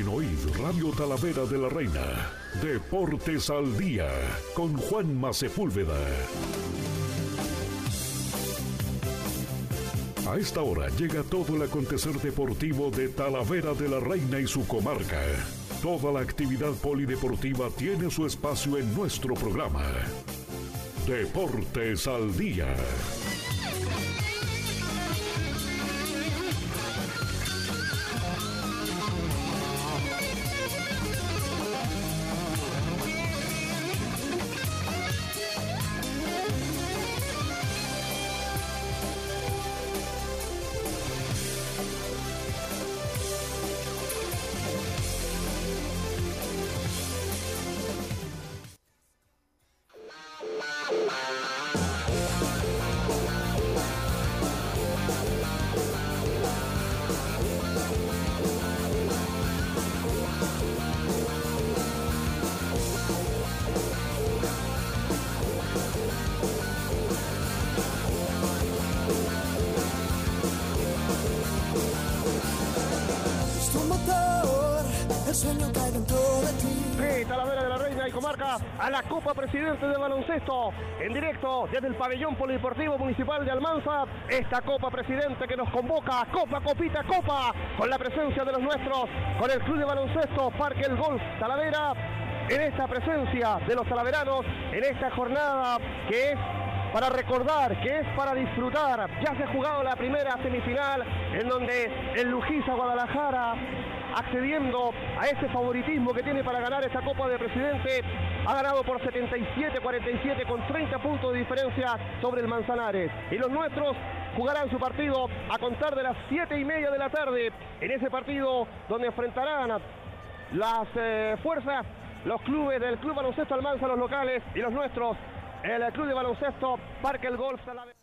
En Oíd, Radio Talavera de la Reina. Deportes al día, con Juanma Sepúlveda. A esta hora llega todo el acontecer deportivo de Talavera de la Reina y su comarca. Toda la actividad polideportiva tiene su espacio en nuestro programa. Deportes al día. A la Copa Presidente de Baloncesto, en directo desde el Pabellón Polideportivo Municipal de Almanza. Esta Copa Presidente que nos convoca, Copa, Copita, Copa, con la presencia de los nuestros, con el Club de Baloncesto Parque El Golf Talavera, en esta presencia de los talaveranos, en esta jornada que es para recordar, que es para disfrutar. Ya se ha jugado la primera semifinal, en donde el Lujiza Guadalajara, accediendo a ese favoritismo que tiene para ganar esta Copa de Presidente, ha ganado por 77-47 con 30 puntos de diferencia sobre el Manzanares. Y los nuestros jugarán su partido a contar de las 7:30 de la tarde, en ese partido donde enfrentarán las fuerzas, los clubes del Club Baloncesto Almanza, los locales, y los nuestros, el Club de Baloncesto Parque El Golf Talavera.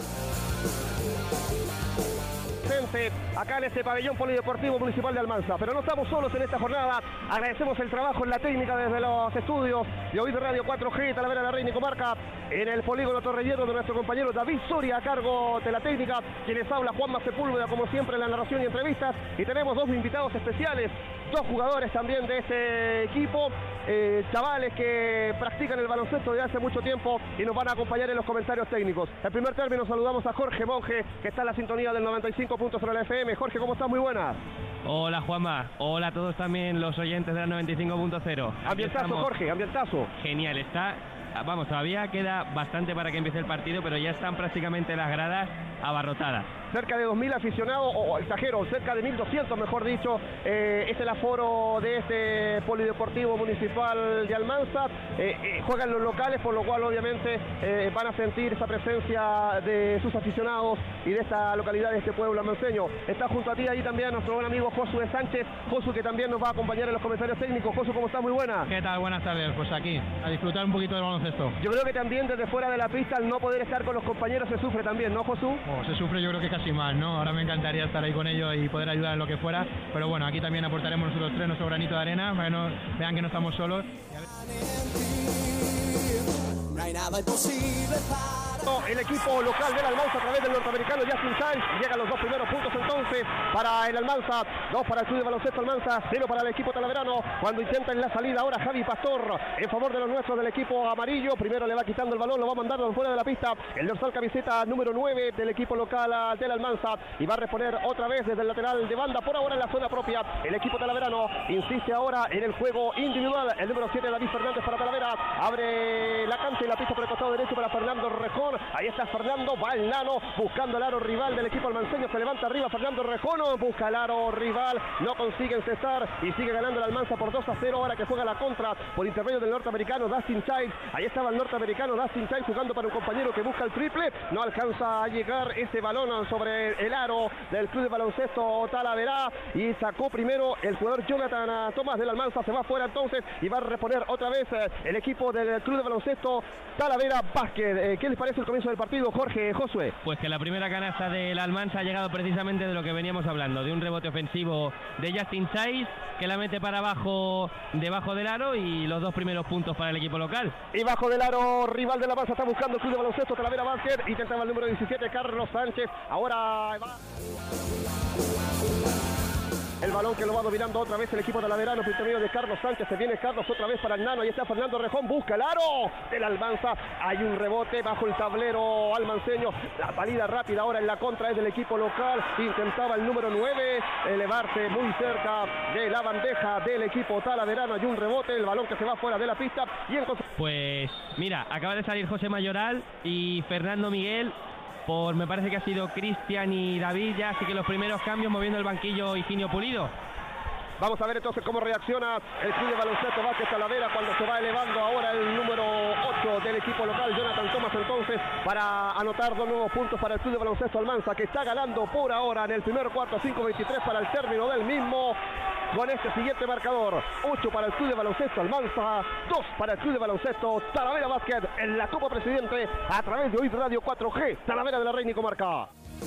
Acá en este Pabellón Polideportivo Municipal de Almanza. Pero no estamos solos en esta jornada. Agradecemos el trabajo en la técnica desde los estudios de Oíd Radio 4G, Talavera de la Reina y comarca, en el polígono Torre Hierro, de nuestro compañero David Soria a cargo de la técnica, quienes habla Juanma Sepúlveda como siempre en la narración y entrevistas. Y tenemos dos invitados especiales, dos jugadores también de este equipo, chavales que practican el baloncesto desde hace mucho tiempo y nos van a acompañar en los comentarios técnicos. En primer término saludamos a Jorge Monge, que está en la sintonía del 95.0 de la FM. Jorge, ¿cómo estás? Muy buenas. Hola Juanma, hola a todos también los oyentes de la 95.0 Ambientazo, Jorge, ambientazo. Genial, está, vamos, todavía queda bastante para que empiece el partido, pero ya están prácticamente las gradas abarrotadas. Cerca de 2.000 aficionados, o exagero, cerca de 1.200 mejor dicho, es el aforo de este Polideportivo Municipal de Almanza. Juegan los locales, por lo cual obviamente van a sentir esa presencia de sus aficionados y de esta localidad, de este pueblo almanceño. Está junto a ti ahí también nuestro buen amigo Josué Sánchez. Josu, que también nos va a acompañar en los comentarios técnicos. Josu, ¿cómo estás? Muy buena. ¿Qué tal? Buenas tardes, pues aquí, a disfrutar un poquito del baloncesto. Yo creo que también desde fuera de la pista, al no poder estar con los compañeros, se sufre también, ¿no, Josu? Se sufre, yo creo que casi más, ¿no? Ahora me encantaría estar ahí con ellos y poder ayudar en lo que fuera, pero bueno, aquí también aportaremos nosotros tres nuestro granito de arena para que vean que no estamos solos. No hay nada imposible el equipo local del Almanza a través del norteamericano Justin Childs. Llegan los dos primeros puntos entonces para el Almanza, dos para el Club de Baloncesto Almanza, 0 para el equipo talaverano. Cuando intentan la salida ahora Javi Pastor en favor de los nuestros del equipo amarillo. Primero le va quitando el balón, lo va mandando fuera de la pista el dorsal camiseta número 9 del equipo local del Almanza, y va a reponer otra vez desde el lateral de banda, por ahora en la zona propia. El equipo talaverano insiste ahora en el juego individual. El número 7 David Fernández para Talavera, abre la cancha y la pista por el costado derecho para Fernando Rejón. Ahí está Fernando, va el nano buscando el aro rival del equipo almanceño, se levanta arriba Fernando Rejón, busca el aro rival, no consigue encestar y sigue ganando el Almanza por 2-0. Ahora que juega la contra por intermedio del norteamericano Dustin Childs. Ahí estaba el norteamericano Dustin Childs jugando para un compañero que busca el triple, no alcanza a llegar ese balón sobre el aro del Club de Baloncesto Talavera, y sacó primero el jugador Jonathan Tomás del Almanza. Se va fuera entonces y va a reponer otra vez el equipo del Club de Baloncesto Talavera Básquet. ¿Qué les parece el comienzo del partido, Jorge, Josué? Pues que la primera canasta del Almanza ha llegado precisamente de lo que veníamos hablando, de un rebote ofensivo de Justin Childs, que la mete para abajo, debajo del aro, y los dos primeros puntos para el equipo local. Y bajo del aro rival del Almanza está buscando el Club de Baloncesto Talavera Básquet, intentaba el número 17 Carlos Sánchez, ahora va El balón que lo va dominando otra vez el equipo talaverano, por intermedio de Carlos Sánchez. Se viene Carlos otra vez para el Nano. Ahí está Fernando Rejón, busca el aro del Almanza. Hay un rebote bajo el tablero almanceño. La salida rápida ahora en la contra es del equipo local. Intentaba el número 9 elevarse muy cerca de la bandeja del equipo talaverano. Hay un rebote, el balón que se va fuera de la pista. Y en... Pues mira, acaba de salir José Mayoral y Fernando Miguel. Me parece que ha sido Cristian y David ya, así que los primeros cambios moviendo el banquillo Higinio Pulido. Vamos a ver entonces cómo reacciona el club de baloncesto Vázquez Talavera cuando se va elevando ahora el número 8 del equipo local, Jonathan Thomas, entonces para anotar 2 nuevos puntos para el club de baloncesto Almanza, que está ganando por ahora en el primer cuarto 5-23 para el término del mismo. Con este siguiente marcador, 8 para el club de baloncesto Almanza, 2 para el club de baloncesto Talavera Básquet en la Copa Presidente a través de OID Radio 4G, Talavera de la Reina y Comarca.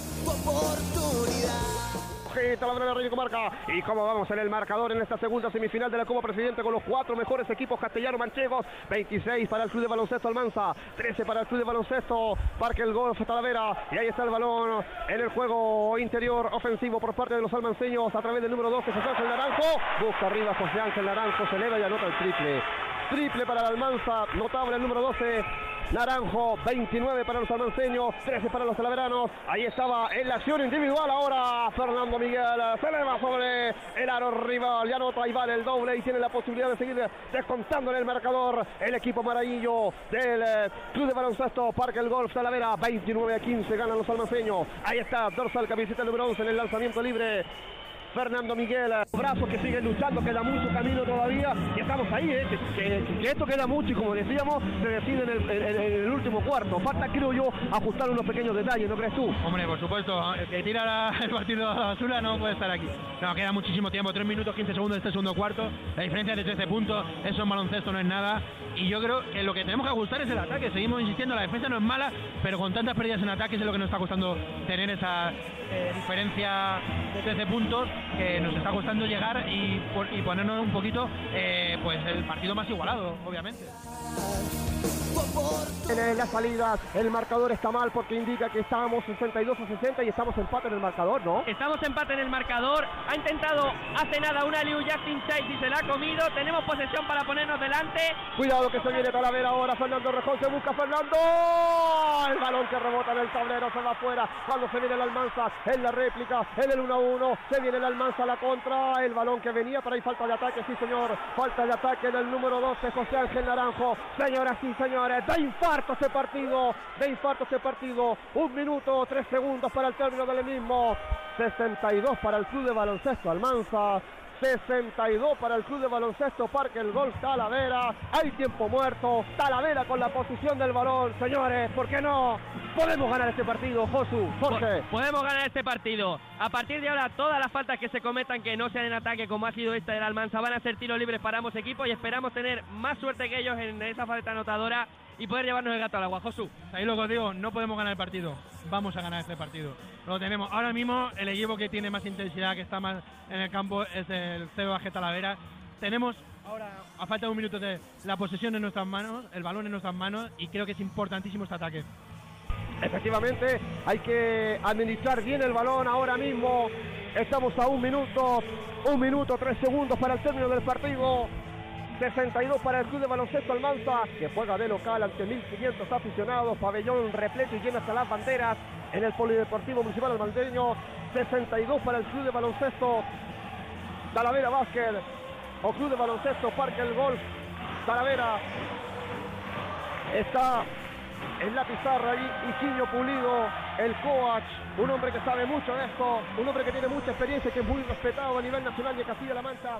Talavera de la Reina y Comarca. Y cómo vamos en el marcador en esta segunda semifinal de la Copa Presidente con los 4 mejores equipos castellano-manchegos. 26 para el club de baloncesto Almanza, 13 para el club de baloncesto Parque el Golf Talavera. Y ahí está el balón en el juego interior ofensivo por parte de los almanceños a través del número 12, José Ángel Naranjo. Busca arriba José Ángel Naranjo, se eleva y anota el triple. Triple para el Almanza, notable el número 12. Naranjo, 29 para los almanceños, 13 para los talaveranos. Ahí estaba en la acción individual ahora Fernando Miguel, se eleva sobre el aro rival y anota y vale el doble y tiene la posibilidad de seguir descontando en el marcador el equipo amarillo del club de baloncesto Parque el Golf Talavera. 29-15 ganan los almanceños. Ahí está dorsal camiseta número 11 en el lanzamiento libre. Fernando Miguel, brazos que siguen luchando, queda mucho camino todavía y estamos ahí, que esto queda mucho y como decíamos, se decide en el último cuarto. Falta, creo yo, ajustar unos pequeños detalles, ¿no crees tú? Hombre, por supuesto, el que tira el partido a la basura no puede estar aquí. No, queda muchísimo tiempo, 3 minutos 15 segundos de este segundo cuarto, la diferencia es de 13 puntos, eso en baloncesto no es nada y yo creo que lo que tenemos que ajustar es el ataque. Seguimos insistiendo, la defensa no es mala, pero con tantas pérdidas en ataque es lo que nos está costando tener esa diferencia de 13 puntos que nos está costando llegar y ponernos un poquito pues el partido más igualado, obviamente. En las salidas el marcador está mal porque indica que estábamos 62-60 y estamos empate en el marcador, ¿no? Estamos empate en el marcador. Ha intentado hace nada una Liu Justin Chase y se la ha comido. Tenemos posesión para ponernos delante. Cuidado que se viene Talavera ahora. Fernando Rejón, se busca Fernando. El balón que rebota en el tablero se va afuera. Cuando se viene el Almanza en la réplica, en el 1-1, se viene el Almanza a la contra. El balón que venía, pero hay falta de ataque, sí señor. Falta de ataque del número 12, José Ángel Naranjo. Señoras y señores, da infarto este partido. 1 minuto 3 segundos para el término del mismo. 62 para el club de baloncesto Almanza, 62 para el club de baloncesto Parque el Golf Talavera. Hay tiempo muerto, Talavera con la posición del balón. Señores, ¿por qué no? Podemos ganar este partido, Josu, Jorge. Podemos ganar este partido. A partir de ahora, todas las faltas que se cometan que no sean en ataque, como ha sido esta del Almanza, van a ser tiros libres para ambos equipos y esperamos tener más suerte que ellos en esa falta anotadora y poder llevarnos el gato al agua. Josu. Ahí lo que os digo, no podemos ganar el partido. Vamos a ganar este partido. Lo tenemos. Ahora mismo el equipo que tiene más intensidad, que está más en el campo, es el CBAG Talavera. Tenemos ahora, a falta de 1 minuto, de la posesión en nuestras manos, el balón en nuestras manos, y creo que es importantísimo este ataque. Efectivamente, hay que administrar bien el balón ahora mismo. Estamos a 1 minuto 3 segundos para el término del partido. 62 para el club de baloncesto Almanza, que juega de local ante 1.500 aficionados, pabellón repleto y lleno hasta las banderas en el Polideportivo Municipal Almanteño. 62 para el club de baloncesto Talavera Básquet o club de baloncesto Parque el Golf Talavera. Está en la pizarra ahí Higinio Pulido, el coach, un hombre que sabe mucho de esto, un hombre que tiene mucha experiencia y que es muy respetado a nivel nacional y en Castilla-La Mancha.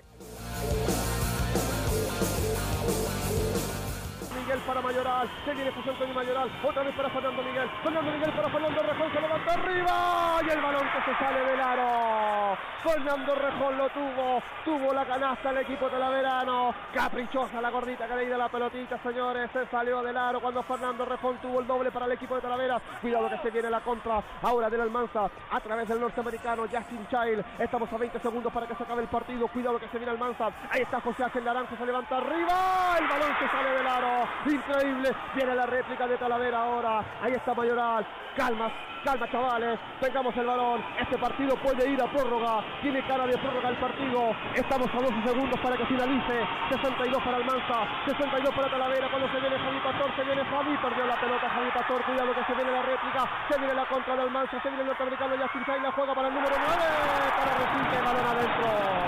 Miguel para Mayoral, se viene José Antonio Mayoral, otra vez para Fernando Miguel para Fernando Rejón, se levanta arriba y el balón que se sale del aro. Fernando Rejón lo tuvo la canasta el equipo talaverano, caprichosa la gordita que le dio la pelotita, señores, se salió del aro cuando Fernando Rejón tuvo el doble para el equipo de Talavera. Cuidado que se viene la contra ahora del Almanza a través del norteamericano Justin Child. Estamos a 20 segundos para que se acabe el partido, cuidado que se viene Almanza, ahí está José Ángel Naranjo, se levanta arriba, el balón se sale del aro. increíble. Viene la réplica de Talavera ahora. Ahí está Mayoral. Calma, chavales, tengamos el balón. Este partido puede ir a prórroga. Tiene cara de prórroga el partido. Estamos a 12 segundos para que finalice. 62 para Almansa, 62 para Talavera. Cuando se viene Javi Pastor, se viene Javi. Perdió la pelota Javi Pastor. Cuidado que se viene la réplica. Se viene la contra de Almansa. Se viene el norteamericano Justin Say. La juega para el número 9. Para Recife, balón adentro.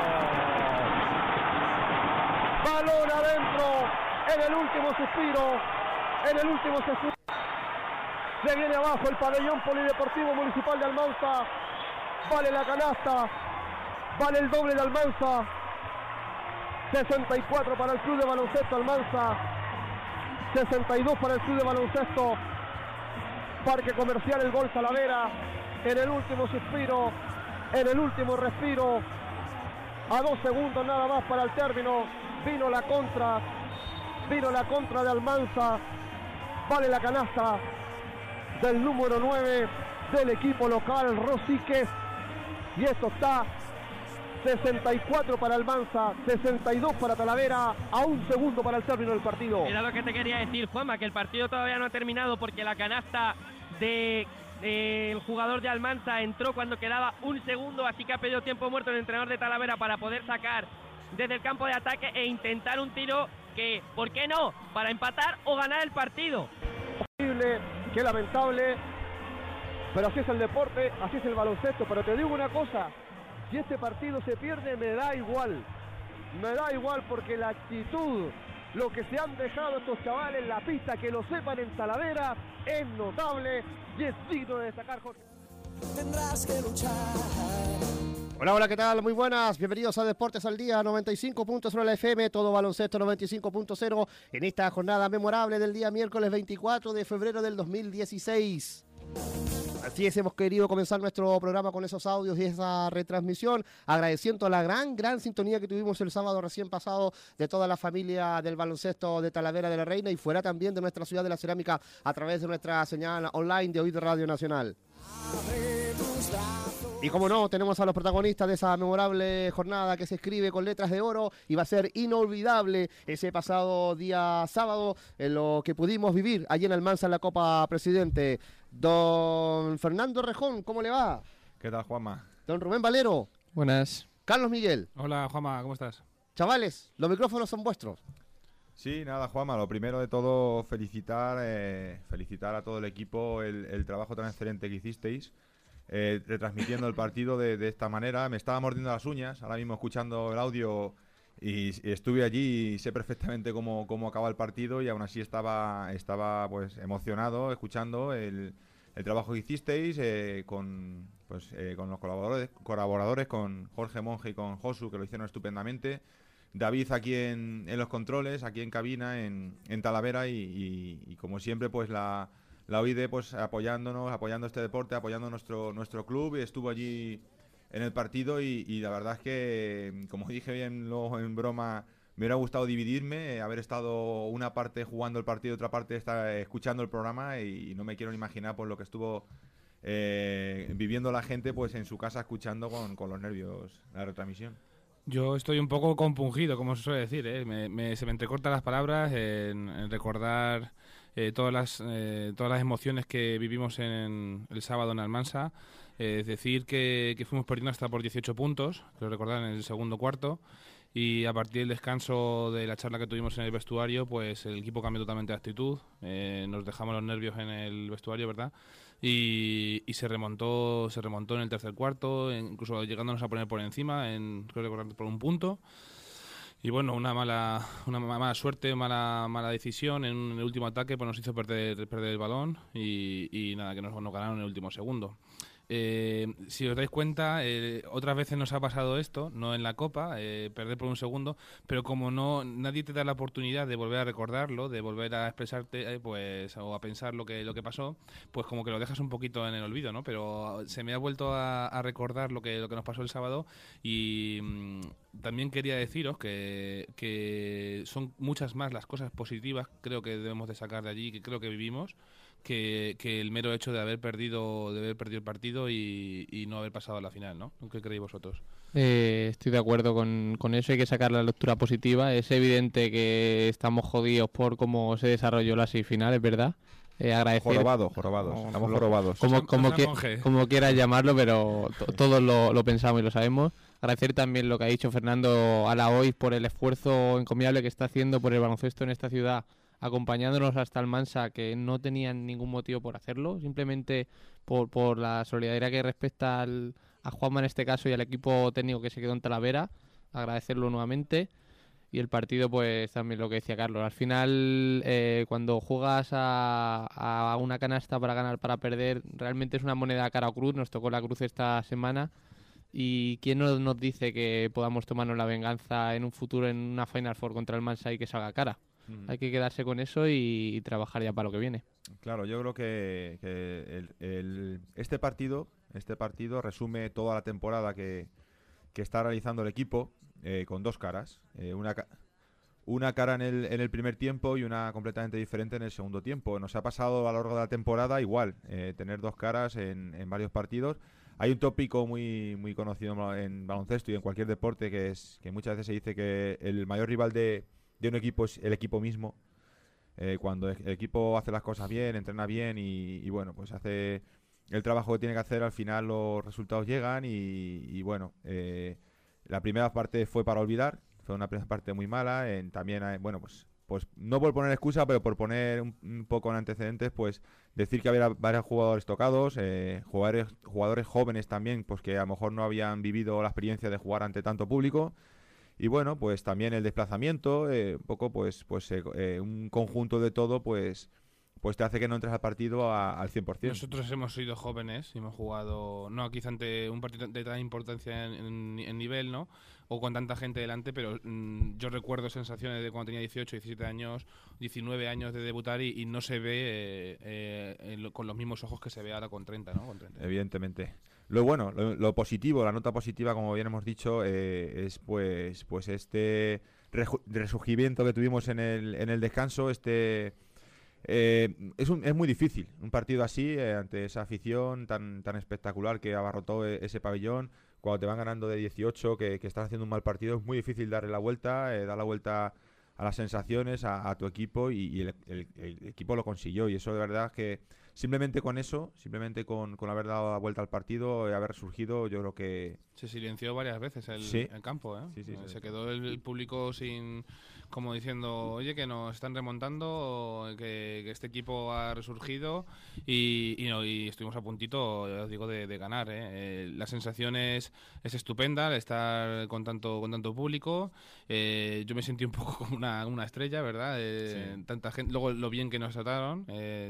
Balón adentro. En el último suspiro. En el último suspiro. Se viene abajo el pabellón polideportivo municipal de Almansa. Vale la canasta. Vale el doble de Almansa. 64 para el club de baloncesto Almansa. 62 para el club de baloncesto Parque Comercial El Gol Talavera. En el último suspiro. En el último respiro. A 2 segundos nada más para el término. Vino la contra de Almansa. Vale la canasta del número 9 del equipo local, Rosique. Y esto está 64 para Almansa, 62 para Talavera, a 1 segundo para el término del partido. Era lo que te quería decir, Juanma, que el partido todavía no ha terminado porque la canasta del jugador de Almansa entró cuando quedaba 1 segundo, así que ha pedido tiempo muerto el entrenador de Talavera para poder sacar desde el campo de ataque e intentar un tiro que, ¿por qué no?, para empatar o ganar el partido. Qué lamentable, pero así es el deporte, así es el baloncesto. Pero te digo una cosa, si este partido se pierde me da igual porque la actitud, lo que se han dejado estos chavales en la pista, que lo sepan en Talavera, es notable y es digno de destacar, Jorge. Tendrás que luchar. Hola, ¿qué tal? Muy buenas, bienvenidos a Deportes al Día, 95.0 la FM, todo baloncesto 95.0 en esta jornada memorable del día miércoles 24 de febrero del 2016. Así es, hemos querido comenzar nuestro programa con esos audios y esa retransmisión, agradeciendo la gran sintonía que tuvimos el sábado recién pasado de toda la familia del baloncesto de Talavera de la Reina y fuera también de nuestra ciudad de la Cerámica a través de nuestra señal online de hoy de Radio Nacional. Y como no, tenemos a los protagonistas de esa memorable jornada que se escribe con letras de oro y va a ser inolvidable ese pasado día sábado en lo que pudimos vivir allí en Almansa en la Copa Presidente. Don Fernando Rejón, ¿cómo le va? ¿Qué tal, Juanma? Don Rubén Valero. Buenas. Carlos Miguel. Hola, Juanma, ¿cómo estás? Chavales, los micrófonos son vuestros. Sí, nada, Juanma, lo primero de todo felicitar a todo el equipo el trabajo tan excelente que hicisteis. Retransmitiendo el partido de esta manera. Me estaba mordiendo las uñas ahora mismo escuchando el audio y estuve allí y sé perfectamente cómo acaba el partido y aún así estaba pues emocionado escuchando el trabajo que hicisteis con los colaboradores, con Jorge Monge y con Josu, que lo hicieron estupendamente. David aquí en los controles, aquí en cabina en Talavera y como siempre pues la OID pues apoyando este deporte, apoyando nuestro club, y estuvo allí en el partido y la verdad es que, como dije bien luego en broma, me hubiera gustado dividirme, haber estado una parte jugando el partido, otra parte estar escuchando el programa y no me quiero ni imaginar por lo que estuvo viviendo la gente pues en su casa escuchando con los nervios la retransmisión. Yo estoy un poco compungido, como se suele decir, ¿eh? Se me entrecortan las palabras en recordar todas las emociones que vivimos en el sábado en Almansa. Es decir, que fuimos perdiendo hasta por 18 puntos, creo recordar, en el segundo cuarto. Y a partir del descanso de la charla que tuvimos en el vestuario, pues el equipo cambió totalmente de actitud. Nos dejamos los nervios en el vestuario, ¿verdad? Y se remontó en el tercer cuarto, incluso llegándonos a poner por encima, creo recordar por un punto. Y bueno, una mala suerte, mala decisión en el último ataque, pues nos hizo perder el balón y nada, que nos ganaron en el último segundo. Si os dais cuenta, otras veces nos ha pasado esto, no en la Copa, perder por un segundo, pero como nadie te da la oportunidad de volver a recordarlo, de volver a expresarte, pues, o a pensar lo que pasó, pues como que lo dejas un poquito en el olvido, ¿no? Pero se me ha vuelto a recordar lo que nos pasó el sábado y también quería deciros que son muchas más las cosas positivas, creo que debemos de sacar de allí, que creo que vivimos, que el mero hecho de haber perdido el partido y no haber pasado a la final, ¿no? ¿Qué creéis vosotros? Estoy de acuerdo con eso, hay que sacar la lectura positiva. Es evidente que estamos jodidos por cómo se desarrolló la semifinal, es verdad. Agradecer... Jorobados. Estamos jorobados. Como quieras llamarlo, pero todos lo pensamos y lo sabemos. Agradecer también lo que ha dicho Fernando Alaoiz por el esfuerzo encomiable que está haciendo por el baloncesto en esta ciudad, acompañándonos hasta Almansa, que no tenían ningún motivo por hacerlo, simplemente por la solidaridad que respecta a Juanma en este caso y al equipo técnico que se quedó en Talavera. Agradecerlo nuevamente. Y el partido, pues también lo que decía Carlos, al final cuando juegas a una canasta para ganar, para perder, realmente es una moneda cara o cruz. Nos tocó la cruz esta semana. ¿Y quién nos dice que podamos tomarnos la venganza en un futuro en una Final Four contra el Mansa y que salga cara? Hay que quedarse con eso y trabajar ya para lo que viene. Claro, yo creo que este partido resume toda la temporada que está realizando el equipo, con dos caras. Una cara en el primer tiempo y una completamente diferente en el segundo tiempo. Nos ha pasado a lo largo de la temporada igual, tener dos caras en varios partidos. Hay un tópico muy conocido en baloncesto y en cualquier deporte que muchas veces se dice que el mayor rival de un equipo es el equipo mismo. Cuando el equipo hace las cosas bien, entrena bien y bueno, pues hace el trabajo que tiene que hacer, al final los resultados llegan y bueno, la primera parte fue para olvidar, fue una primera parte muy mala. También, bueno, pues no por poner excusa, pero por poner un poco en antecedentes, pues decir que había varios jugadores tocados, jugadores jóvenes también, pues que a lo mejor no habían vivido la experiencia de jugar ante tanto público. Y bueno, pues también el desplazamiento, un poco un conjunto de todo, pues te hace que no entres al partido al 100%. Nosotros hemos sido jóvenes y hemos jugado, no quizá ante un partido de tan importancia en nivel, ¿no? O con tanta gente delante, pero yo recuerdo sensaciones de cuando tenía 18, 17 años, 19 años de debutar y no se ve con los mismos ojos que se ve ahora con 30, ¿no? Con 30. Evidentemente. Lo positivo, la nota positiva, como bien hemos dicho, es pues este resurgimiento que tuvimos en el descanso. Es muy difícil un partido así, ante esa afición tan espectacular que abarrotó ese pabellón. Cuando te van ganando de 18, que estás haciendo un mal partido, es muy difícil darle la vuelta, dar la vuelta a las sensaciones, a tu equipo, y el equipo lo consiguió. Y eso de verdad que simplemente con eso, simplemente con haber dado la vuelta al partido, haber resurgido, yo creo que... Se silenció varias veces el campo, ¿eh? Sí, se quedó el público sin... como diciendo, oye, que nos están remontando, que este equipo ha resurgido y estuvimos a puntito, ya os digo, de ganar, ¿eh? La sensación es estupenda al estar con tanto público. Yo me sentí un poco como una estrella, ¿verdad? Tanta gente, luego lo bien que nos trataron,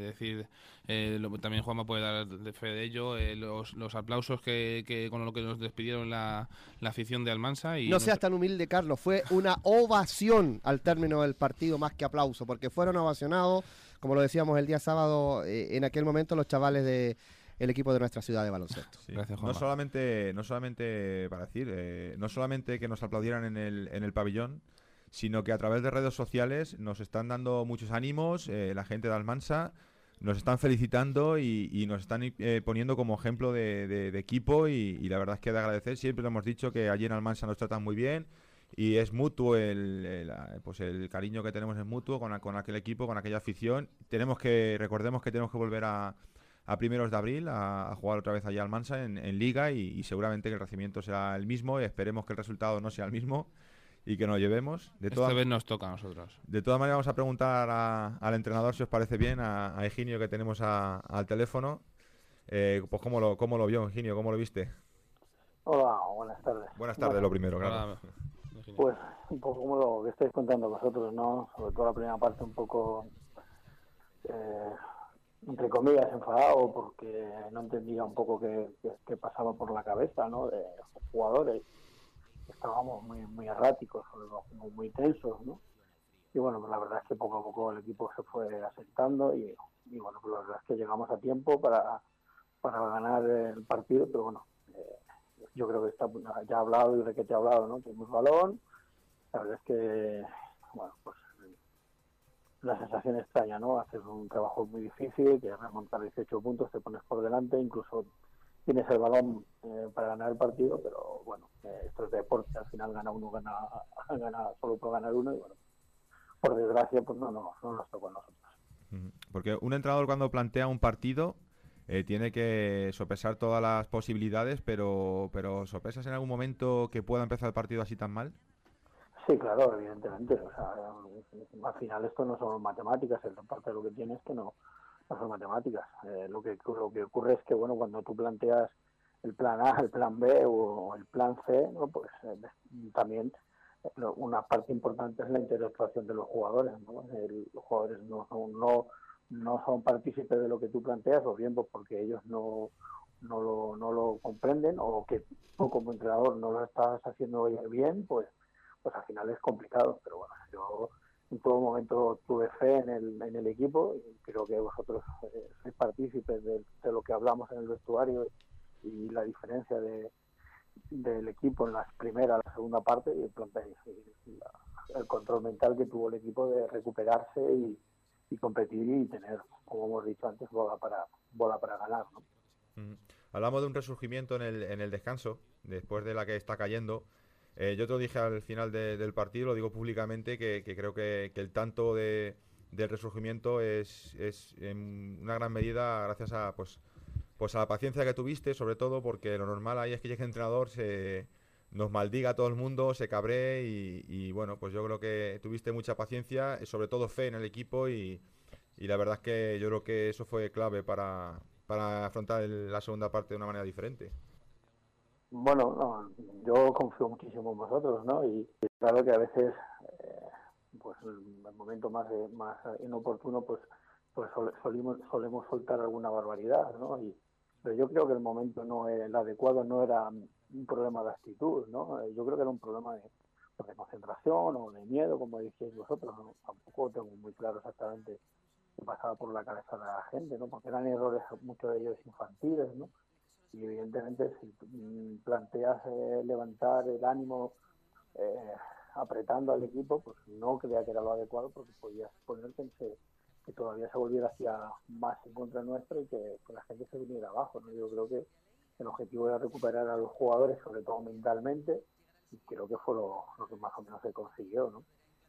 también Juanma puede dar fe de ello, los aplausos que con lo que nos despidieron la afición de Almansa. No seas tan humilde, Carlos, fue una ovación al término del partido más que aplauso, porque fueron ovacionados, como lo decíamos el día sábado, en aquel momento los chavales del equipo de nuestra ciudad de baloncesto. Sí. Gracias, Juanma. No solamente para decir, no solamente que nos aplaudieran en el pabellón, sino que a través de redes sociales nos están dando muchos ánimos, la gente de Almansa nos están felicitando y nos están poniendo como ejemplo de equipo y la verdad es que de agradecer. Siempre lo hemos dicho que allí en Almansa nos tratan muy bien y es mutuo el cariño que tenemos, es mutuo con aquel equipo, con aquella afición. Recordemos que tenemos que volver a primeros de abril a jugar otra vez allá al Almansa en Liga y seguramente que el recibimiento será el mismo y esperemos que el resultado no sea el mismo y que nos llevemos. Esta vez nos toca a nosotros. De todas maneras vamos a preguntar al entrenador, si os parece bien, a Higinio, que tenemos al teléfono. Pues ¿cómo lo vio, Higinio? ¿Cómo lo viste? Hola, buenas tardes. Buenas tardes, lo primero, claro. Hola. Pues un poco como lo que estáis contando vosotros, ¿no? Sobre todo la primera parte un poco, entre comillas, enfadado porque no entendía un poco qué pasaba por la cabeza, ¿no? De los jugadores. Estábamos muy erráticos, muy tensos, ¿no? Y bueno, pues la verdad es que poco a poco el equipo se fue asentando y bueno, pues la verdad es que llegamos a tiempo para ganar el partido, pero bueno, yo creo que ya ha hablado y de que te ha hablado, ¿no? Tuvimos balón, la verdad es que, bueno, pues la sensación extraña, ¿no? Hacer un trabajo muy difícil, que remontar 18 puntos, te pones por delante, incluso tienes el balón para ganar el partido, pero bueno, esto es deporte, al final gana uno, gana solo por ganar uno, y bueno, por desgracia pues no nos tocó a nosotros. Porque un entrenador cuando plantea un partido tiene que sopesar todas las posibilidades, pero ¿sopesas en algún momento que pueda empezar el partido así tan mal? Sí, claro, evidentemente. O sea, al final esto no son matemáticas, parte de lo que tiene es que no son matemáticas. Lo que ocurre es que, bueno, cuando tú planteas el plan A, el plan B o el plan C, ¿no? Pues también una parte importante es la interactuación de los jugadores, ¿no? Los jugadores no son partícipes de lo que tú planteas, o bien pues porque ellos no lo comprenden, o que tú como entrenador no lo estás haciendo bien, pues al final es complicado. Pero bueno, yo en todo momento tuve fe en el equipo, y creo que vosotros sois partícipes de lo que hablamos en el vestuario y la diferencia del equipo en la primera, la segunda parte, y el control mental que tuvo el equipo de recuperarse y competir y tener, como hemos dicho antes, bola para ganar, ¿no? Hablamos de un resurgimiento en el descanso, después de la que está cayendo. Yo te lo dije al final del partido, lo digo públicamente, que creo que el tanto del resurgimiento es en una gran medida gracias a a la paciencia que tuviste, sobre todo porque lo normal ahí es que llegue el entrenador, nos maldiga a todo el mundo, se cabree y bueno, pues yo creo que tuviste mucha paciencia, sobre todo fe en el equipo y la verdad es que yo creo que eso fue clave para afrontar la segunda parte de una manera diferente. Bueno, no, yo confío muchísimo en vosotros, ¿no? Y claro que a veces, pues en el momento más inoportuno, pues solemos soltar alguna barbaridad, ¿no? Pero yo creo que el momento el adecuado no era un problema de actitud, ¿no? Yo creo que era un problema de concentración o de miedo, como decíais vosotros, ¿no? Tampoco tengo muy claro exactamente qué pasaba por la cabeza de la gente, ¿no? Porque eran errores, muchos de ellos infantiles, ¿no? Y evidentemente si planteas levantar el ánimo apretando al equipo, pues no creía que era lo adecuado, porque podías poner que todavía se volviera hacia más en contra nuestro y que la gente se viniera abajo, ¿no? Yo creo que el objetivo era recuperar a los jugadores, sobre todo mentalmente, y creo que fue lo que más o menos se consiguió, ¿no?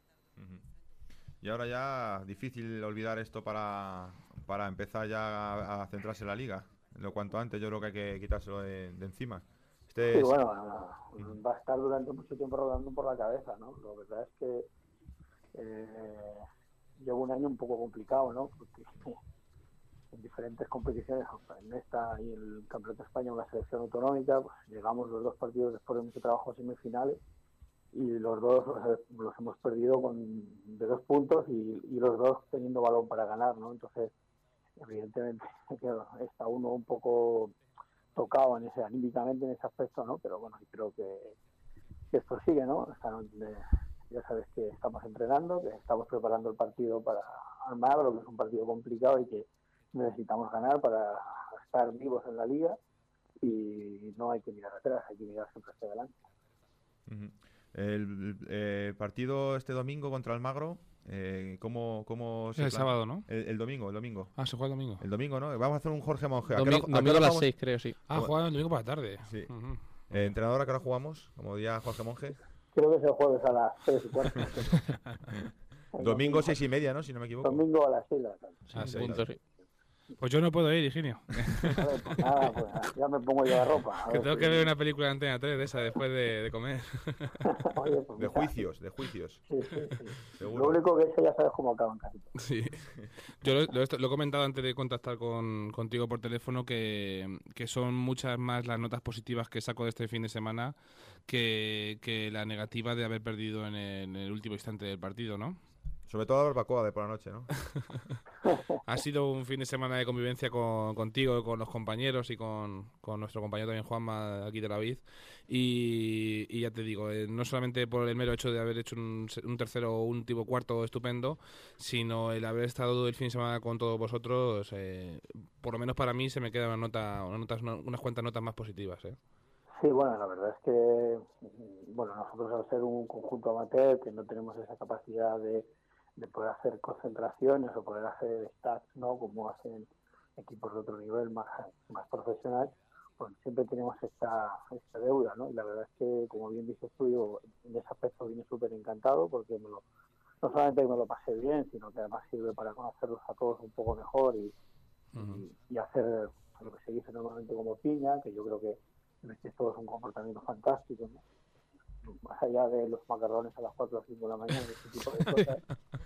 Y ahora ya difícil olvidar esto para empezar ya a centrarse en la liga. Lo cuanto antes, yo creo que hay que quitárselo de encima. Sí, bueno, va a estar durante mucho tiempo rodando por la cabeza, ¿no? La verdad es que llevo un año un poco complicado, ¿no? Porque en diferentes competiciones, en esta y el Campeonato de España, una selección autonómica, pues llegamos los dos partidos después de mucho trabajo a semifinales, y los dos los hemos perdido de 2 puntos y los dos teniendo balón para ganar, ¿no? Entonces, evidentemente está uno un poco tocado anímicamente en ese aspecto, ¿no? Pero bueno, creo que esto sigue, ¿no? Ya sabes que estamos entrenando, que estamos preparando el partido para Almagro, que es un partido complicado y que necesitamos ganar para estar vivos en la liga, y no hay que mirar atrás, hay que mirar siempre hacia adelante. El partido este domingo contra Almagro, ¿cómo se el sábado, ¿no? El domingo. Ah, se juega el domingo. El domingo, ¿no? Vamos a hacer un Jorge Monge. Domingo a las 6, creo, sí. Ah, juega el domingo por la tarde. Sí. ¿Entrenador a qué hora jugamos? Como día Jorge Monge. Creo que es el jueves a las 3:15. Domingo 6:30, ¿no? Si no me equivoco. Domingo a las 6 de la tarde. Sí. Pues yo no puedo ir, Higinio. Pues nada, pues ya me pongo yo la ropa. Que tengo que ver una película de Antena 3 de esa después de comer. Oye, pues de juicios. Sí. Lo único que sé, ya sabes cómo acaban casi. Sí. Yo lo he comentado antes de contactar contigo por teléfono, que son muchas más las notas positivas que saco de este fin de semana que la negativa de haber perdido en el último instante del partido, ¿no? Sobre todo la barbacoa de por la noche, ¿no? Ha sido un fin de semana de convivencia contigo, con los compañeros y con nuestro compañero también Juanma aquí de la Vid, y ya te digo, no solamente por el mero hecho de haber hecho un tercero o un último cuarto estupendo, sino el haber estado el fin de semana con todos vosotros, por lo menos para mí se me quedan unas cuantas notas más positivas, ¿eh? Sí, bueno, la verdad es que nosotros, al ser un conjunto amateur, que no tenemos esa capacidad de poder hacer concentraciones o poder hacer stats, ¿no? Como hacen equipos de otro nivel más profesional, bueno, siempre tenemos esta deuda, ¿no? Y la verdad es que, como bien dices tú, yo en ese aspecto vine súper encantado porque no solamente me lo pasé bien, sino que además sirve para conocerlos a todos un poco mejor y hacer lo que se dice normalmente como piña, que yo creo que esto es un comportamiento fantástico, ¿no? Más allá de los macarrones a las 4 o 5 de la mañana, ese tipo de cosas,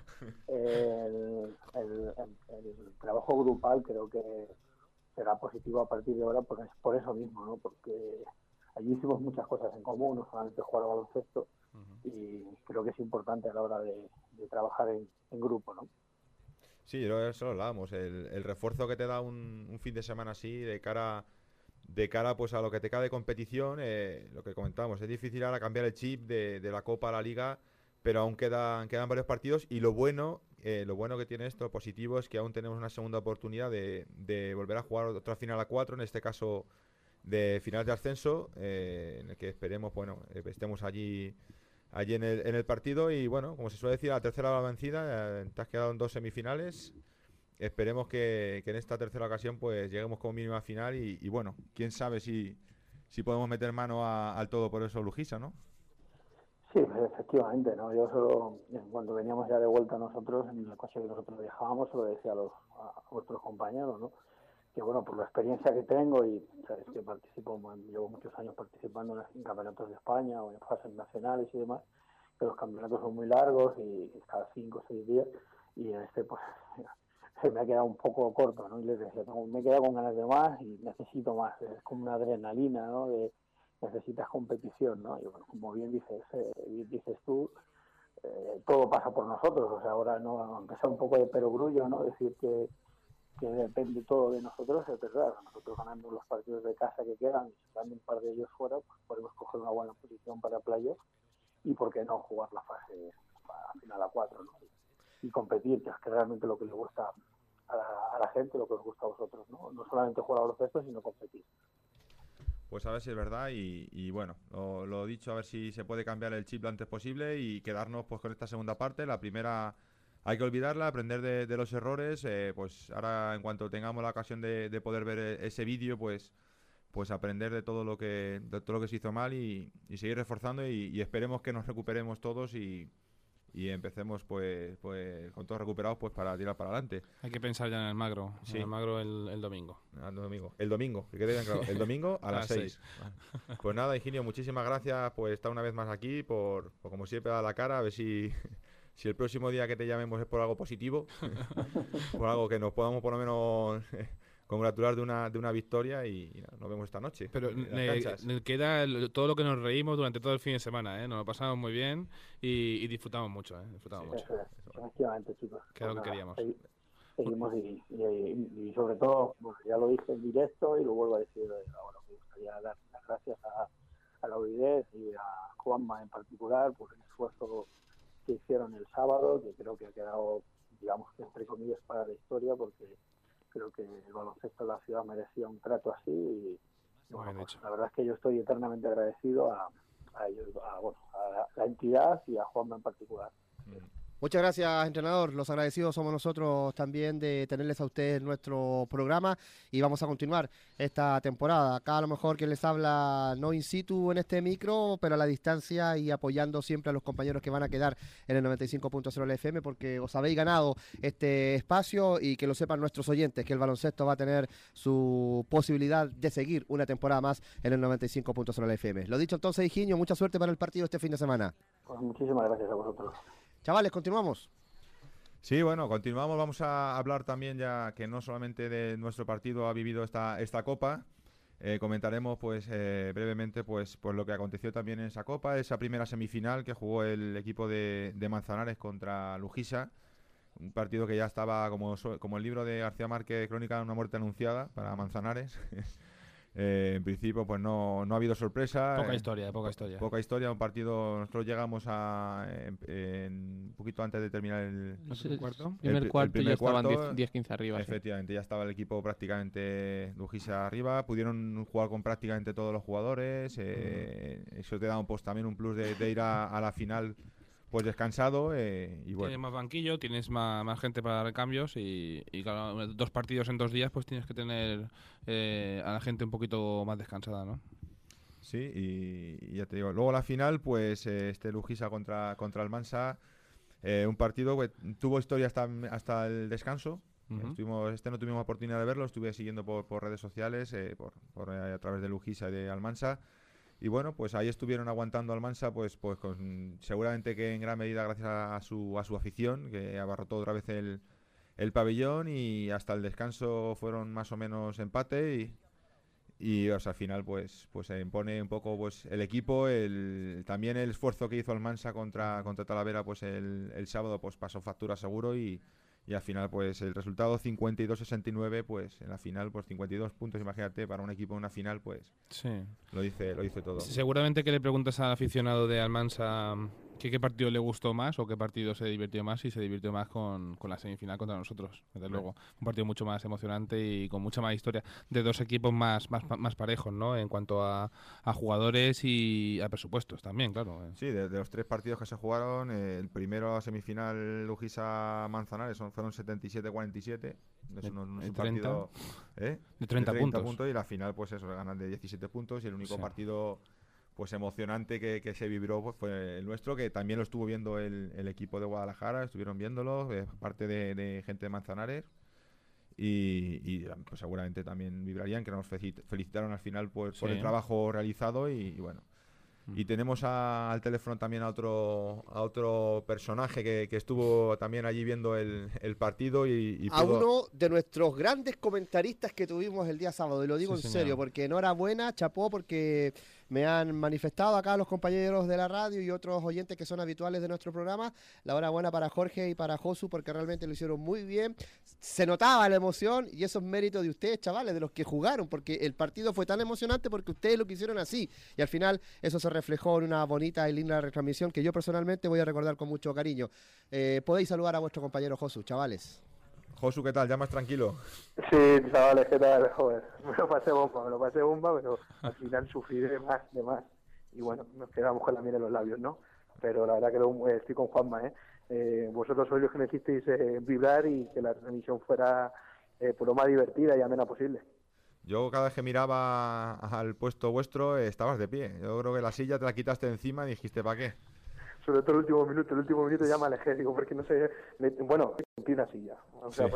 el trabajo grupal creo que será positivo a partir de ahora por eso mismo, ¿no? Porque allí hicimos muchas cosas en común, no solamente jugar al baloncesto, y creo que es importante a la hora de trabajar en grupo, ¿no? Sí, eso lo hablábamos, el refuerzo que te da un fin de semana así de cara pues a lo que te cae de competición, lo que comentábamos, es difícil ahora cambiar el chip de la Copa a la Liga, pero aún quedan varios partidos y lo bueno que tiene esto, positivo, es que aún tenemos una segunda oportunidad de volver a jugar otra final a 4, en este caso de final de ascenso, en el que esperemos, estemos allí en el partido y bueno, como se suele decir, la tercera va vencida, te has quedado en 2 semifinales. Esperemos que en esta tercera ocasión pues lleguemos como mínimo a final y bueno, quién sabe si podemos meter mano al todo por eso Lujisa, ¿no? Sí, efectivamente, ¿no? Yo solo, cuando veníamos ya de vuelta nosotros, en el coche que nosotros viajábamos, se lo decía a vuestros compañeros, ¿no? Que bueno, por la experiencia que tengo y sabes que llevo muchos años participando en campeonatos de España o en fases nacionales y demás, que los campeonatos son muy largos y cada 5 o 6 días y en este pues se me ha quedado un poco corto, ¿no? Y les decía, me he quedado con ganas de más y necesito más, es como una adrenalina, ¿no? Necesitas competición, ¿no? Y bueno, como bien dices tú, todo pasa por nosotros, o sea, ahora no, aunque sea un poco de perogrullo, ¿no? Decir que depende todo de nosotros, es verdad, nosotros ganando los partidos de casa que quedan y sacando un par de ellos fuera, pues podemos coger una buena posición para playoff y por qué no jugar la fase final a 4, ¿no? Y competir, que es que realmente lo que le gusta a la gente, lo que os gusta a vosotros, ¿no? No solamente jugar a los gestos, sino competir. Pues a ver si es verdad y bueno, lo dicho, a ver si se puede cambiar el chip lo antes posible y quedarnos pues con esta segunda parte. La primera hay que olvidarla, aprender de los errores, pues ahora en cuanto tengamos la ocasión de poder ver ese vídeo, pues aprender de todo lo que se hizo mal y seguir reforzando y esperemos que nos recuperemos todos y empecemos pues con todos recuperados pues para tirar para adelante. Hay que pensar ya en Almagro, sí. En Almagro el domingo. El domingo, que quede bien claro, el domingo a las 6. Pues nada, Higinio, muchísimas gracias por estar una vez más aquí, por como siempre dar la cara, a ver si el próximo día que te llamemos es por algo positivo, por algo que nos podamos por lo menos congratular de una victoria y nada, nos vemos esta noche. Pero queda todo lo que nos reímos durante todo el fin de semana, nos lo pasamos muy bien y disfrutamos mucho, mucho. Efectivamente, chicos. Que es lo que queríamos. Seguimos y sobre todo, bueno, ya lo dije en directo y lo vuelvo a decir ahora, me gustaría dar las gracias a la OIDES y a Juanma en particular por el esfuerzo que hicieron el sábado, que creo que ha quedado, digamos, entre comillas, para la historia, porque creo que el baloncesto de la ciudad merecía un trato así y bueno, pues, la verdad es que yo estoy eternamente agradecido a ellos, a la entidad y a Juanma en particular. Muchas gracias, entrenador. Los agradecidos somos nosotros también de tenerles a ustedes en nuestro programa y vamos a continuar esta temporada. Acá a lo mejor quien les habla no in situ en este micro, pero a la distancia y apoyando siempre a los compañeros que van a quedar en el 95.0 la FM porque os habéis ganado este espacio y que lo sepan nuestros oyentes, que el baloncesto va a tener su posibilidad de seguir una temporada más en el 95.0 la FM. Lo dicho entonces, Higinio, mucha suerte para el partido este fin de semana. Pues muchísimas gracias a vosotros. Chavales, continuamos. Sí, bueno, continuamos. Vamos a hablar también ya que no solamente de nuestro partido ha vivido esta Copa. Comentaremos pues brevemente pues lo que aconteció también en esa Copa, esa primera semifinal que jugó el equipo de Manzanares contra Lujisa. Un partido que ya estaba como el libro de García Márquez, Crónica de una muerte anunciada para Manzanares. En principio pues no ha habido sorpresa. Poca historia. Un partido, nosotros llegamos un poquito antes de terminar el cuarto. El primer cuarto ya estaban 10-15 arriba. Efectivamente, ya estaba el equipo prácticamente Lujisa arriba. Pudieron jugar con prácticamente todos los jugadores. Eso te da también un plus de ir a la final pues descansado y bueno. Tienes más banquillo, tienes más gente para dar cambios y claro, 2 partidos en 2 días, pues tienes que tener a la gente un poquito más descansada, ¿no? Sí, y ya te digo, luego la final, pues Lujisa contra Almansa, un partido que tuvo historia hasta el descanso. No tuvimos oportunidad de verlo, estuve siguiendo por redes sociales, a través de Lujisa y de Almansa. Y bueno, pues ahí estuvieron aguantando Almansa, pues seguramente que en gran medida gracias a su afición, que abarrotó otra vez el pabellón, y hasta el descanso fueron más o menos empate y al final pues se impone un poco pues el equipo, también el esfuerzo que hizo Almansa contra Talavera pues el sábado pues pasó factura seguro y al final pues el resultado 52-69, pues en la final pues 52 puntos, imagínate, para un equipo en una final, pues sí, lo dice todo. Seguramente que le preguntas al aficionado de Almansa qué partido le gustó más o qué partido se divirtió más, y se divirtió más con la semifinal contra nosotros, desde luego. Un partido mucho más emocionante y con mucha más historia, de 2 equipos más parejos, ¿no? En cuanto a jugadores y a presupuestos también, claro. Sí, de los 3 partidos que se jugaron, el primero a semifinal Lujisa-Manzanares fueron 77-47. Eso no es un partido de 30 puntos. Y la final, pues eso, ganan de 17 puntos, y el único partido pues emocionante que se vibró pues, fue el nuestro, que también lo estuvo viendo el equipo de Guadalajara, estuvieron viéndolo, parte de gente de Manzanares, y pues seguramente también vibrarían, que nos felicitaron al final por el trabajo realizado y bueno. Y tenemos al teléfono también a otro personaje que estuvo también allí viendo el partido y a uno de nuestros grandes comentaristas que tuvimos el día sábado, y lo digo en serio, porque enhorabuena, chapó, porque me han manifestado acá los compañeros de la radio y otros oyentes que son habituales de nuestro programa, la enhorabuena para Jorge y para Josu, porque realmente lo hicieron muy bien, se notaba la emoción, y eso es mérito de ustedes, chavales, de los que jugaron, porque el partido fue tan emocionante porque ustedes lo quisieron así, y al final eso se reflejó en una bonita y linda retransmisión que yo personalmente voy a recordar con mucho cariño. Podéis saludar a vuestro compañero Josu, chavales. Josu, ¿qué tal? ¿Ya más tranquilo? Sí, chavales, ¿qué tal? Joder, me lo pasé bomba, pero al final sufrí de más. Y bueno, nos quedamos con la miel en los labios, ¿no? Pero la verdad que estoy con Juanma, vosotros sois los que me hicisteis vibrar y que la transmisión fuera por lo más divertida y amena posible. Yo cada vez que miraba al puesto vuestro estabas de pie. Yo creo que la silla te la quitaste de encima y dijiste, ¿para qué? Sobre todo el último minuto ya me alejé, digo, porque no sé, bueno, rompí una silla, o sea,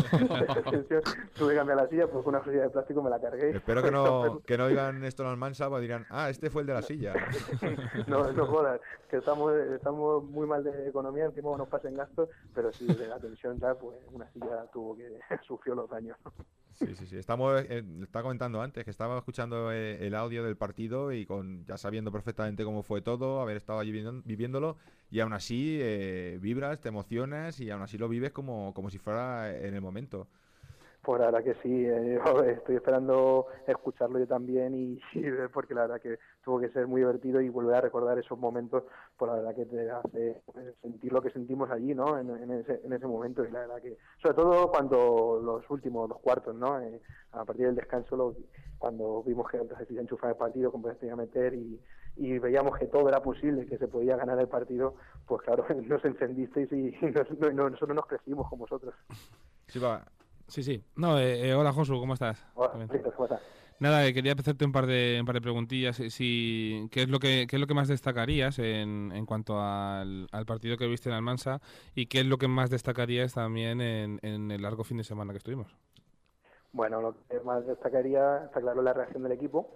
tuve que cambiar la silla, porque una silla de plástico me la cargué. Espero que no digan esto en Almansa, pues dirán, este fue el de la silla. No jodas, que estamos muy mal de economía, encima nos pasen gastos, pero sí, de la tensión ya, pues una silla sufrió los daños. Sí. Estaba comentando antes que estaba escuchando el audio del partido y ya sabiendo perfectamente cómo fue todo, haber estado allí viviéndolo, y aún así vibras, te emocionas y aún así lo vives como si fuera en el momento. Pues la verdad que sí, estoy esperando escucharlo yo también y porque la verdad que tuvo que ser muy divertido, y volver a recordar esos momentos, pues la verdad que te hace sentir lo que sentimos allí, ¿no? En ese momento, y la verdad que, sobre todo cuando los últimos 2 cuartos, ¿no? A partir del descanso, cuando vimos que empezó a enchufar el partido, que empezaste a meter y veíamos que todo era posible, que se podía ganar el partido, pues claro, nos encendisteis y nosotros nos crecimos con vosotros. Sí, va. Sí. No, hola Josu, ¿cómo estás? Hola, ¿cómo estás? Nada, quería hacerte un par de preguntillas. ¿Qué es lo que más destacarías en cuanto al partido que viste en Almansa, y qué es lo que más destacarías también en el largo fin de semana que estuvimos? Bueno, lo que más destacaría, está claro, la reacción del equipo.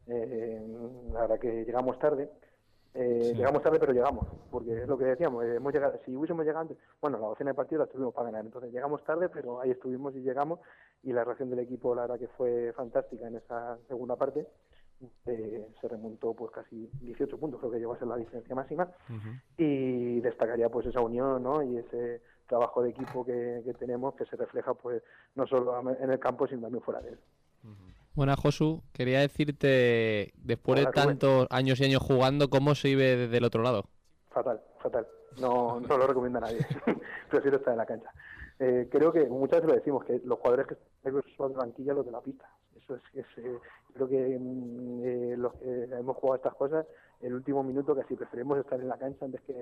La verdad que llegamos tarde. Llegamos tarde, pero llegamos, porque es lo que decíamos, si hubiésemos llegado antes, bueno, la docena de partidos la tuvimos para ganar, entonces llegamos tarde, pero ahí estuvimos y llegamos, y la reacción del equipo la verdad que fue fantástica en esa segunda parte. Se remontó pues casi 18 puntos, creo que llegó a ser la diferencia máxima, y destacaría pues esa unión, ¿no? Y ese trabajo de equipo que tenemos, que se refleja pues no solo en el campo, sino también fuera de él. Bueno, Josu, quería decirte, después de tantos años y años jugando, ¿cómo se vive desde el otro lado? Fatal. No lo recomienda a nadie. Prefiero estar en la cancha. Creo que muchas veces lo decimos, que los jugadores que son de banquilla, los de la pista. Eso es creo que los que hemos jugado estas cosas, el último minuto casi preferimos estar en la cancha antes que en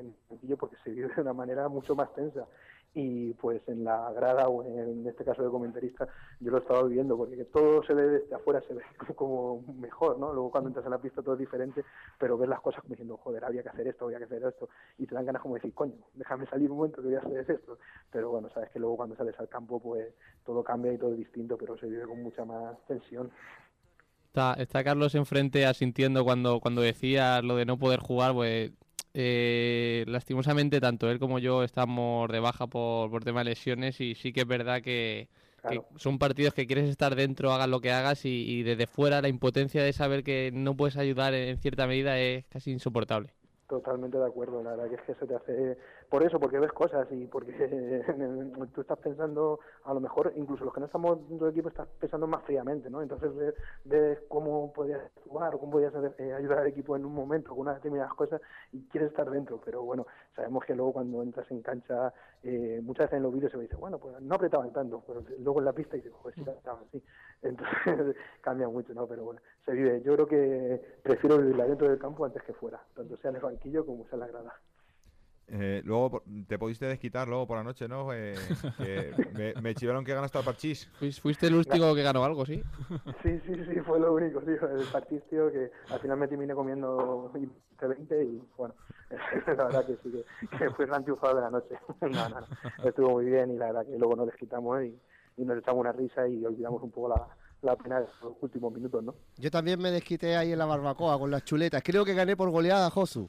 banquillo porque se vive de una manera mucho más tensa. Y pues en la grada, o en este caso de comentarista, yo lo estaba viviendo, porque todo se ve desde afuera, se ve como mejor, ¿no? Luego cuando entras en la pista todo es diferente, pero ves las cosas como diciendo, joder, había que hacer esto, y te dan ganas como de decir, coño, déjame salir un momento que voy a hacer esto. Pero bueno, sabes que luego cuando sales al campo pues todo cambia y todo es distinto, pero se vive con mucha más tensión. Está Carlos enfrente asintiendo cuando decía lo de no poder jugar, pues lastimosamente tanto él como yo estamos de baja por tema de lesiones, y sí que es verdad que son partidos que quieres estar dentro, hagas lo que hagas, y desde fuera la impotencia de saber que no puedes ayudar en cierta medida es casi insoportable. Totalmente de acuerdo, la verdad que es que se te hace por eso, porque ves cosas y porque tú estás pensando, a lo mejor incluso los que no estamos dentro del equipo estás pensando más fríamente, ¿no? Entonces ves cómo podías jugar o cómo podías ayudar al equipo en un momento con unas determinadas cosas y quieres estar dentro, pero bueno, sabemos que luego cuando entras en cancha, muchas veces en los vídeos se me dice, bueno, pues no apretaban tanto, pero luego en la pista dices, joder, sí apretaban, sí. Entonces cambia mucho, ¿no? Pero bueno, se vive. Yo creo que prefiero vivirla dentro del campo antes que fuera, tanto sea en el banquillo como sea en la grada. Luego te pudiste desquitar luego por la noche, ¿no? Que me chivaron que ganaste al parchís. ¿Fuiste el último que ganó algo, sí? Sí, fue lo único, tío. El parchís, tío, que al final me terminé comiendo 20 y bueno, la verdad que sí, que fue el gran triunfador de la noche. No, estuvo muy bien y la verdad que luego nos desquitamos y nos echamos una risa y olvidamos un poco la pena de los últimos minutos, ¿no? Yo también me desquité ahí en la barbacoa con las chuletas. Creo que gané por goleada, Josu.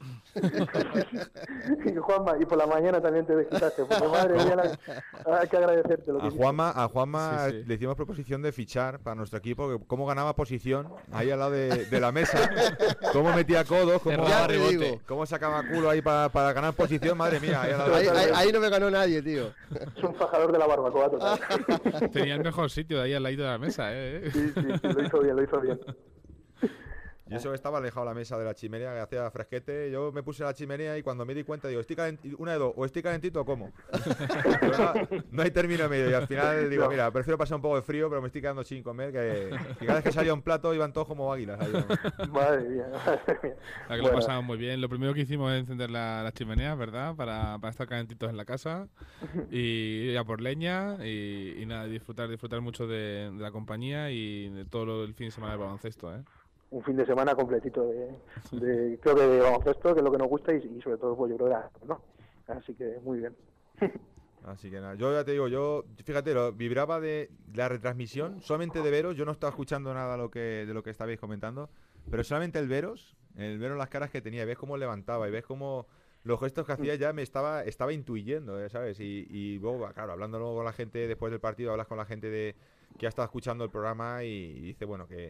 Y Juanma, y por la mañana también te desquitaste. Porque madre mía, hay que agradecerte lo que a Juanma sí. Le hicimos proposición de fichar para nuestro equipo, que cómo ganaba posición ahí al lado de la mesa, cómo metía codos, cómo sacaba culo ahí para ganar posición, madre mía. Ahí no me ganó nadie, tío. Es un fajador de la barbacoa total. Tenía el mejor sitio de ahí al lado de la mesa, Sí, lo hizo bien. Yo eso estaba alejado de la mesa de la chimenea, que hacía fresquete. Yo me puse a la chimenea y cuando me di cuenta digo, una de dos, o estoy calentito o como. No hay término medio. Y al final digo, mira, prefiero pasar un poco de frío, pero me estoy quedando sin comer, que cada vez que salía un plato iban todos como águilas. Madre mía. La que lo pasamos muy bien. Lo primero que hicimos es encender la chimenea, ¿verdad? Para estar calentitos en la casa y ir a por leña y nada, disfrutar mucho de la compañía y de todo el fin de semana del baloncesto, Un fin de semana completito creo que de baloncesto, que es lo que nos gusta y sobre todo pues yo creo que ¿no? Así que muy bien. Así que nada, yo ya te digo, fíjate, vibraba de la retransmisión, solamente de veros, yo no estaba escuchando nada de lo que estabais comentando, pero solamente el veros las caras que tenía, ves cómo levantaba y ves cómo los gestos que hacía ya me estaba intuyendo, ¿sabes? Y luego, claro, hablando luego con la gente después del partido, hablas con la gente que ha estado escuchando el programa y dice, bueno, que...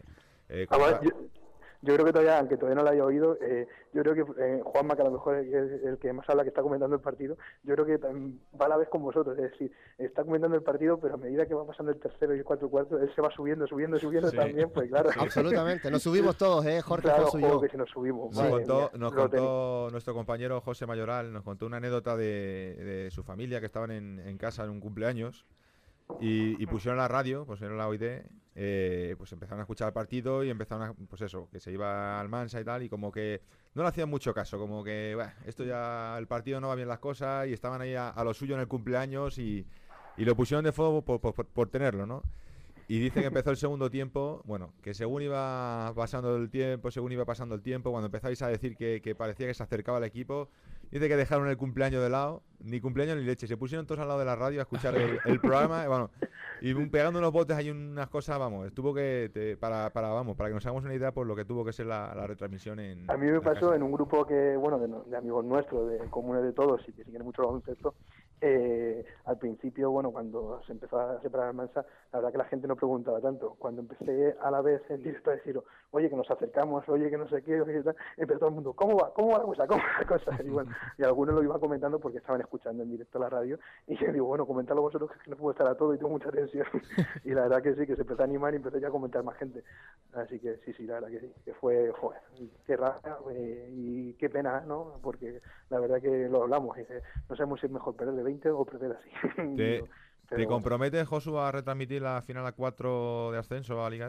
Yo creo que todavía, aunque todavía no lo haya oído, yo creo que Juanma, que a lo mejor es el que más habla, que está comentando el partido, yo creo que va a la vez con vosotros, es decir, está comentando el partido, pero a medida que va pasando el tercero y el cuarto, él se va subiendo sí. También, pues claro. Absolutamente, nos subimos todos, Jorge, claro, Josu y yo. Que si nos subimos. Nos contó nuestro compañero José Mayoral, nos contó una anécdota de su familia, que estaban en casa en un cumpleaños, y pusieron la radio, pusieron la OID, pues empezaron a escuchar el partido y empezaron pues eso, que se iba al Mansa y tal, y como que no le hacían mucho caso, como que esto ya, el partido no va bien las cosas, y estaban ahí a lo suyo en el cumpleaños y lo pusieron de fuego por tenerlo, ¿no? Y dice que empezó el segundo tiempo, bueno, que según iba pasando el tiempo, cuando empezáis a decir que parecía que se acercaba el equipo, dice que dejaron el cumpleaños de lado, ni cumpleaños ni leche, se pusieron todos al lado de la radio a escuchar el programa, bueno, y pegando unos botes hay unas cosas, vamos, tuvo que, para que nos hagamos una idea por lo que tuvo que ser la retransmisión en... A mí me pasó en un grupo que, bueno, de amigos nuestros, de comunes de todos y que siguen mucho el baloncesto. Al principio, bueno, cuando se empezó a separar el Mansa, la verdad que la gente no preguntaba tanto. Cuando empecé a la vez en directo a decir, oye, que nos acercamos, oye, que no sé qué, oye, tal, empezó todo el mundo, ¿cómo va la cosa? Y bueno, y algunos lo iban comentando porque estaban escuchando en directo la radio, y yo digo, bueno, comentadlo vosotros, que no puedo estar a todo y tengo mucha tensión. Y la verdad que sí, que se empezó a animar y empezó ya a comentar más gente. Así que sí, la verdad que sí, que fue, joder, qué rara y qué pena, ¿no? Porque la verdad que lo hablamos, no sabemos si es mejor perder de 20 o perder así. ¿Te comprometes, Josu, a retransmitir la final a 4 de ascenso a Liga EVA?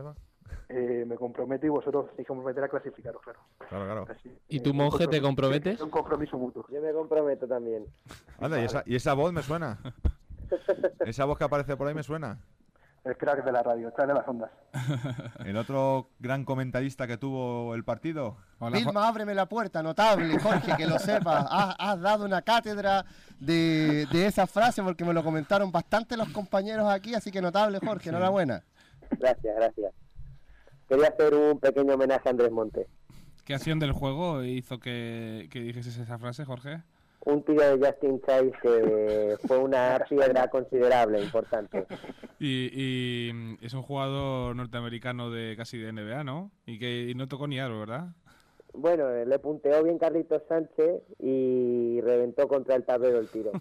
me comprometo y vosotros tenéis que comprometer a clasificaros, claro. Claro. Así, ¿Y tú, monje, te comprometes? Es un compromiso mutuo. Yo me comprometo también. Anda, ¿y esa voz me suena? Esa voz que aparece por ahí me suena. Espera que de la radio, está de las ondas. El otro gran comentarista que tuvo el partido. Vilma, ábreme la puerta, notable, Jorge, que lo sepas. Has dado una cátedra de esa frase porque me lo comentaron bastante los compañeros aquí, así que notable, Jorge, enhorabuena. Gracias. Quería hacer un pequeño homenaje a Andrés Montes. ¿Qué acción del juego hizo que dijeses esa frase, Jorge? Un tiro de Justin Chase que fue una piedra considerable, importante. Y es un jugador norteamericano de casi de NBA, ¿no? Y no tocó ni aro, ¿verdad? Bueno, le punteó bien Carlitos Sánchez y reventó contra el tablero el tiro.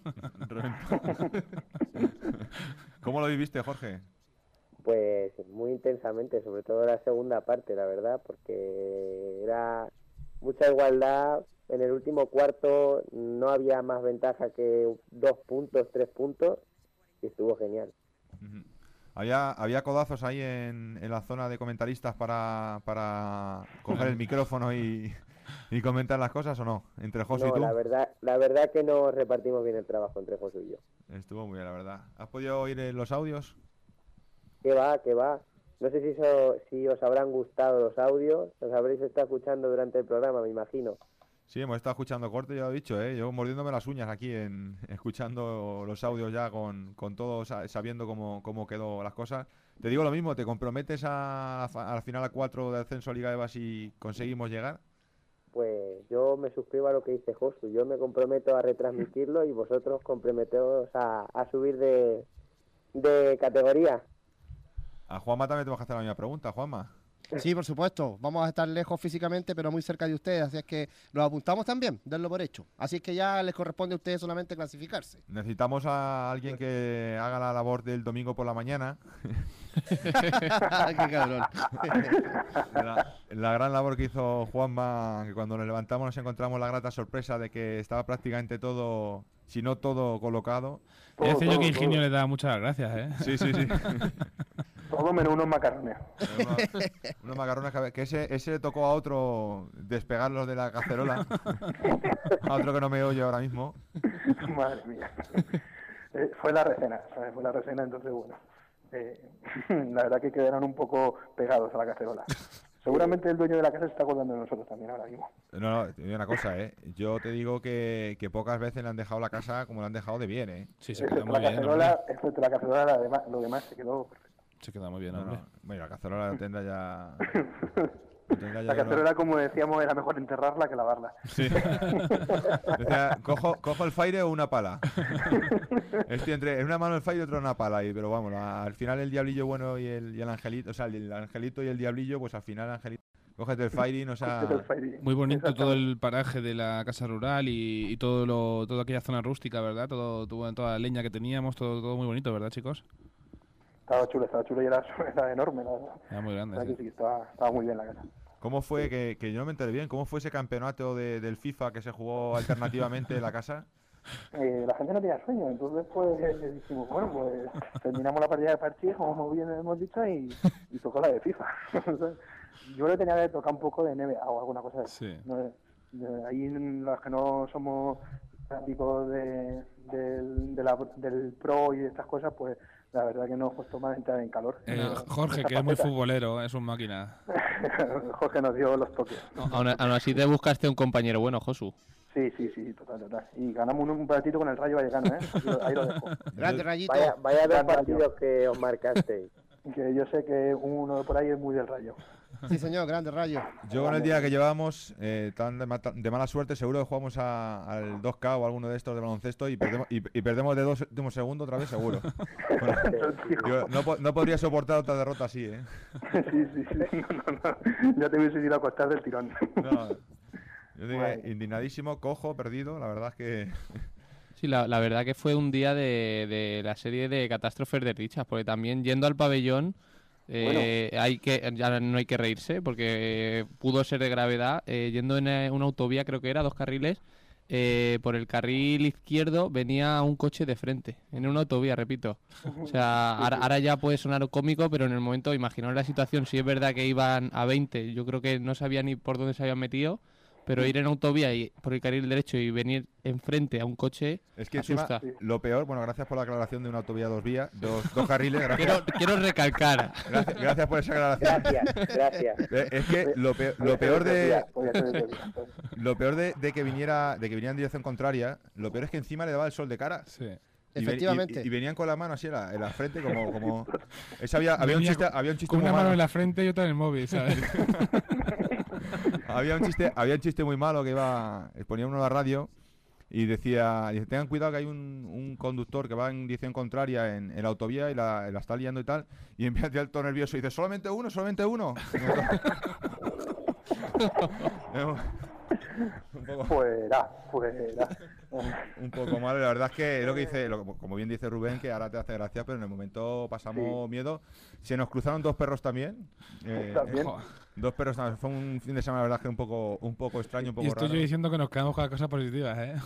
¿Cómo lo viviste, Jorge? Pues muy intensamente, sobre todo la segunda parte, la verdad, porque era mucha igualdad. En el último cuarto no había más ventaja que 2 puntos, 3 puntos, y estuvo genial. ¿Había codazos ahí en la zona de comentaristas para coger el micrófono y comentar las cosas o no? ¿Entre Josu y tú? La verdad que nos repartimos bien el trabajo entre Josu y yo. Estuvo muy bien, la verdad. ¿Has podido oír los audios? ¿Qué va? No sé si os habrán gustado los audios, los habréis estado escuchando durante el programa, me imagino. Sí, hemos estado escuchando corte, ya lo he dicho, yo mordiéndome las uñas aquí, escuchando los audios ya con todo, sabiendo cómo quedó las cosas. Te digo lo mismo, ¿te comprometes al final a 4 de ascenso a Liga EVA si conseguimos llegar? Pues yo me suscribo a lo que dice Josu, yo me comprometo a retransmitirlo y vosotros comprometeos a subir de categoría. A Juanma también te vas a hacer la misma pregunta, Juanma. Sí, por supuesto. Vamos a estar lejos físicamente, pero muy cerca de ustedes. Así es que los apuntamos también, denlo por hecho. Así es que ya les corresponde a ustedes solamente clasificarse. Necesitamos a alguien que haga la labor del domingo por la mañana. Qué cabrón. La gran labor que hizo Juanma, que cuando nos levantamos nos encontramos la grata sorpresa de que estaba prácticamente todo, si no todo, colocado. Y hace yo que Ingenio le da muchas gracias, ¿eh? Sí. Todo menos unos macarrones. Unos macarrones que ese le tocó a otro despegarlos de la cacerola. A otro que no me oye ahora mismo. Madre mía. Fue la recena, ¿sabes? Fue la recena, entonces bueno. La verdad que quedaron un poco pegados a la cacerola. Seguramente el dueño de la casa se está acordando de nosotros también ahora mismo. No, te digo una cosa, yo te digo que pocas veces le han dejado la casa como le han dejado de bien, Sí, se quedó muy bien. Excepto la cacerola, lo demás se quedó perfecto. Se queda muy bien, hombre. Bueno, la cacerola la tendrá ya... La cacerola, como decíamos, era mejor enterrarla que lavarla. Sí. Decía, cojo el Fire o una pala. Estoy en una mano el Fire y otra una pala. Pero vamos, al final el diablillo bueno y el angelito, o sea, el angelito y el diablillo, pues al final el angelito... Cógete el Fire, o sea... Muy bonito todo el paraje de la casa rural y toda aquella zona rústica, ¿verdad? Toda la leña que teníamos, todo muy bonito, ¿verdad, chicos? Estaba chulo y era enorme, la verdad. Era muy grande, sí. Estaba muy bien la casa. ¿Cómo fue, que yo no me enteré bien, cómo fue ese campeonato del FIFA que se jugó alternativamente en la casa? La gente no tenía sueño, entonces pues dijimos, bueno, pues terminamos la partida de parchís, como bien hemos dicho, y tocó la de FIFA. Yo le tenía que tocar un poco de NBA o alguna cosa así. Sí. ¿No? Ahí los que no somos fanáticos del pro y de estas cosas, pues la verdad que nos costó más entrar en calor. Jorge, que es muy futbolero, es un máquina. Jorge nos dio los toques. Aún así te buscaste un compañero bueno, Josu. Sí, total. Y ganamos un partito con el Rayo Vallecano, ¿eh? Ahí lo dejo. Grande Rayito. Vaya dos partidos que os marcasteis. Que yo sé que uno por ahí es muy del Rayo. Sí, señor, grande Rayo. Yo con el día que llevábamos, tan de mala suerte, seguro que jugamos al 2K o alguno de estos de baloncesto y perdemos de 2 últimos segundos otra vez, seguro. Bueno, yo no podría soportar otra derrota así, ¿eh? Sí. No. Ya te hubiese ido a acostar del tirón. No, yo dije, indignadísimo, cojo, perdido, la verdad es que... Sí, la verdad que fue un día de la serie de catástrofes de dichas, porque también yendo al pabellón... ya no hay que reírse porque pudo ser de gravedad, yendo en una autovía, creo que era 2 carriles, por el carril izquierdo venía un coche de frente, en una autovía, repito. O sea, ahora ya puede sonar cómico, pero en el momento, imaginaos la situación, si es verdad que iban a 20, yo creo que no sabía ni por dónde se habían metido, pero ir en autovía y por el carril derecho y venir enfrente a un coche es que asusta. Encima, lo peor, bueno, gracias por la aclaración de una autovía 2 vías, dos carriles. Gracias. Quiero recalcar. Gracias por esa aclaración. Gracias. Es que lo peor de que viniera en dirección contraria, lo peor es que encima le daba el sol de cara. Sí. Efectivamente. Y venían con la mano así en la frente como había un chiste con muy una mano malo. en la frente y otra en el móvil, ¿sabes? Había un chiste muy malo que ponía uno en la radio y dice, tengan cuidado que hay un conductor que va en dirección contraria en la autovía y la está liando y tal, y empieza el todo nervioso y dice, solamente uno. Un poco, fuera. un poco mal, la verdad es que es lo que dice, como bien dice Rubén, que ahora te hace gracia, pero en el momento pasamos miedo. Se nos cruzaron 2 perros también. También. 2 perros, fue un fin de semana, la verdad, que un poco extraño, un poco y estoy raro. yo diciendo que nos quedamos con las cosas positivas, ¿eh?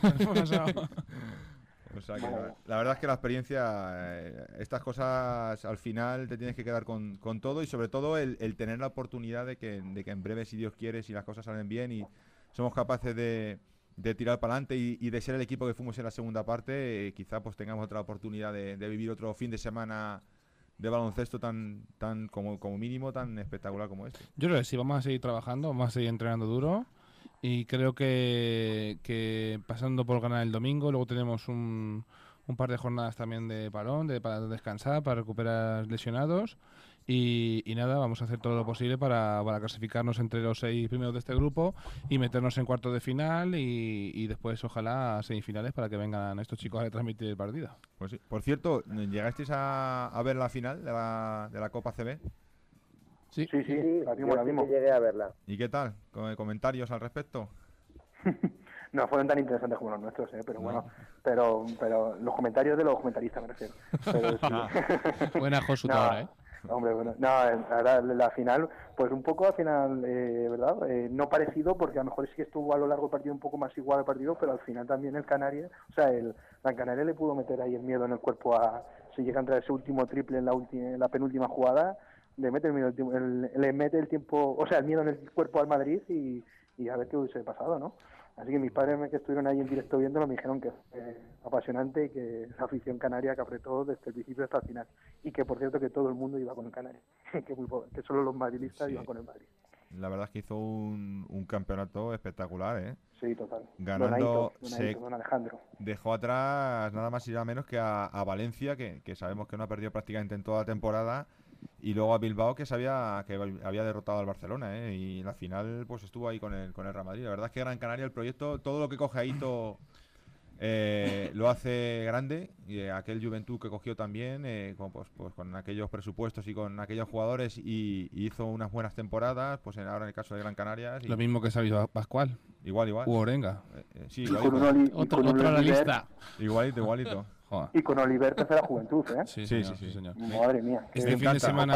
O sea, que la verdad es que la experiencia, estas cosas al final te tienes que quedar con todo, y sobre todo el tener la oportunidad de que en breve, si Dios quiere, si las cosas salen bien y somos capaces de tirar para adelante y de ser el equipo que fuimos en la segunda parte, quizá pues tengamos otra oportunidad de vivir otro fin de semana de baloncesto tan como mínimo tan espectacular como este. Yo creo que sí, vamos a seguir trabajando, vamos a seguir entrenando duro, y creo que pasando por ganar el domingo, luego tenemos un par de jornadas también de parón, para descansar, para recuperar lesionados, y nada, vamos a hacer todo lo posible para clasificarnos entre los 6 primeros de este grupo y meternos en cuartos de final y después ojalá a semifinales para que vengan estos chicos a transmitir el partido. Pues sí. Por cierto, ¿llegasteis a ver la final de la Copa CB? Sí, la vimos. Sí, llegué a verla. ¿Y qué tal? ¿Comentarios al respecto? No fueron tan interesantes como los nuestros, pero bueno, pero los comentarios de los comentaristas me refiero. Pero sí. Buena Josutora, ¿eh? Hombre, bueno, la final, pues un poco al final, ¿verdad? No parecido, porque a lo mejor sí que estuvo a lo largo del partido un poco más igual el partido, pero al final también el Canarias, la Canarias le pudo meter ahí el miedo en el cuerpo si llega a entrar ese último triple en la penúltima jugada, le mete el miedo, le mete el miedo en el cuerpo al Madrid y a ver qué hubiese pasado, ¿no? Así que mis padres que estuvieron ahí en directo viéndolo me dijeron que fue apasionante y que la afición canaria que apretó desde el principio hasta el final. Y que, por cierto, que todo el mundo iba con el Canaria. que solo los madridistas iban con el Madrid. La verdad es que hizo un campeonato espectacular, ¿eh? Sí, total. Ganando, don Alejandro. Dejó atrás nada más y nada menos que a Valencia, que sabemos que no ha perdido prácticamente en toda la temporada, y luego a Bilbao, que sabía que había derrotado al Barcelona, y la final pues estuvo ahí con el Real Madrid. La verdad es que Gran Canaria, el proyecto, todo lo que coge Aito lo hace grande, y aquel Juventud que cogió también, con aquellos presupuestos y con aquellos jugadores, y hizo unas buenas temporadas, pues ahora en el caso de Gran Canaria. Lo mismo que Xavi Pascual. Igual. U Orenga. Sí, otro a la lista. Igualito. Y con Oliver tercera Juventud, ¿eh? Sí, señor. Madre mía. Este fin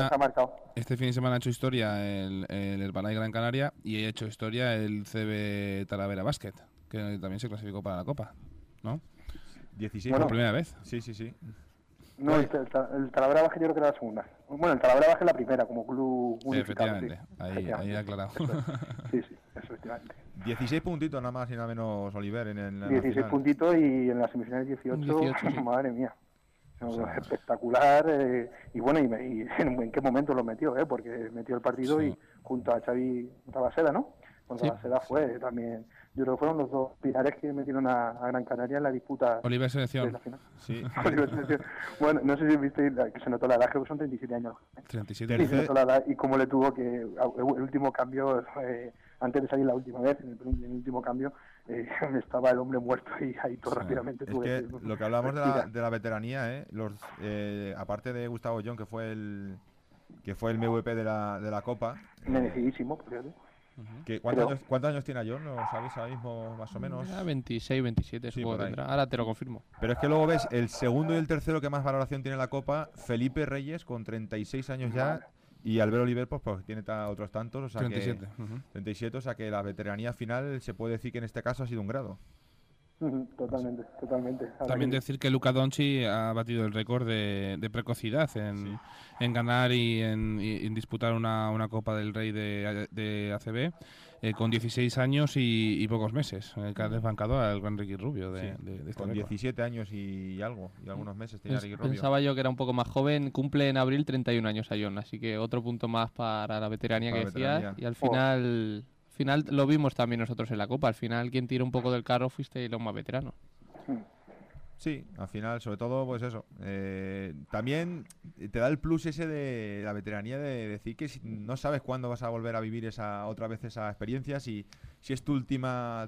de semana ha hecho historia el Herbalife Gran Canaria, y ha hecho historia el CB Talavera Basket, que también se clasificó para la Copa, ¿no? 16 por primera vez. Sí. No, el Talavera Basket yo creo que era la segunda. Bueno, el Talavera Basket la primera, como club unificado. Efectivamente, sí. ahí aclarado. Sí, efectivamente. 16 puntitos nada más y nada menos, Oliver, en la 16 final. puntitos, y en las semifinales 18 sí. Madre mía. Espectacular, y bueno, y en qué momento lo metió, porque metió el partido y junto a Xavi Rabaseda, ¿no? Rabaseda fue también, yo creo que fueron los dos pilares que metieron a Gran Canaria en la disputa. Oliver Selección. De la final. Sí. Oliver Selección. Bueno, no sé si viste que se notó la edad, creo que son 37 años. 37. Y se notó la edad, y cómo le tuvo que, el último cambio, antes de salir la última vez, en el último cambio, estaba el hombre muerto, y ahí todo rápidamente tuvo que lo que hablamos de la veteranía, aparte de Gustavo John, que fue el MVP de la Copa, merecidísimo, por cierto. ¿Cuántos años tiene John? ¿Lo sabéis ahora mismo, más o menos? 26, 27, sí, supongo tendrá. Ahora te lo confirmo. Pero es que luego ves el segundo y el tercero que más valoración tiene la Copa, Felipe Reyes, con 36 años ya, Y Albert Oliver, pues tiene otros tantos, o sea 37. Que, 37, o sea que la veteranía final se puede decir que en este caso ha sido un grado. Totalmente. También decir que Luka Doncic ha batido el récord de precocidad en ganar y en disputar una Copa del Rey de ACB con 16 años y pocos meses, que ha desbancado al gran Ricky Rubio de este con récord. 17 años y algo, y algunos meses tenía Ricky Rubio. Pensaba yo que era un poco más joven, cumple en abril 31 años a John, así que otro punto más para la veteranía que decías, y al final lo vimos también nosotros en la Copa. Al final, quien tira un poco del carro fuiste los más veteranos. Sí, al final, sobre todo, pues eso. También te da el plus ese de la veteranía de decir que no sabes cuándo vas a volver a vivir otra vez esa experiencia, si es tu última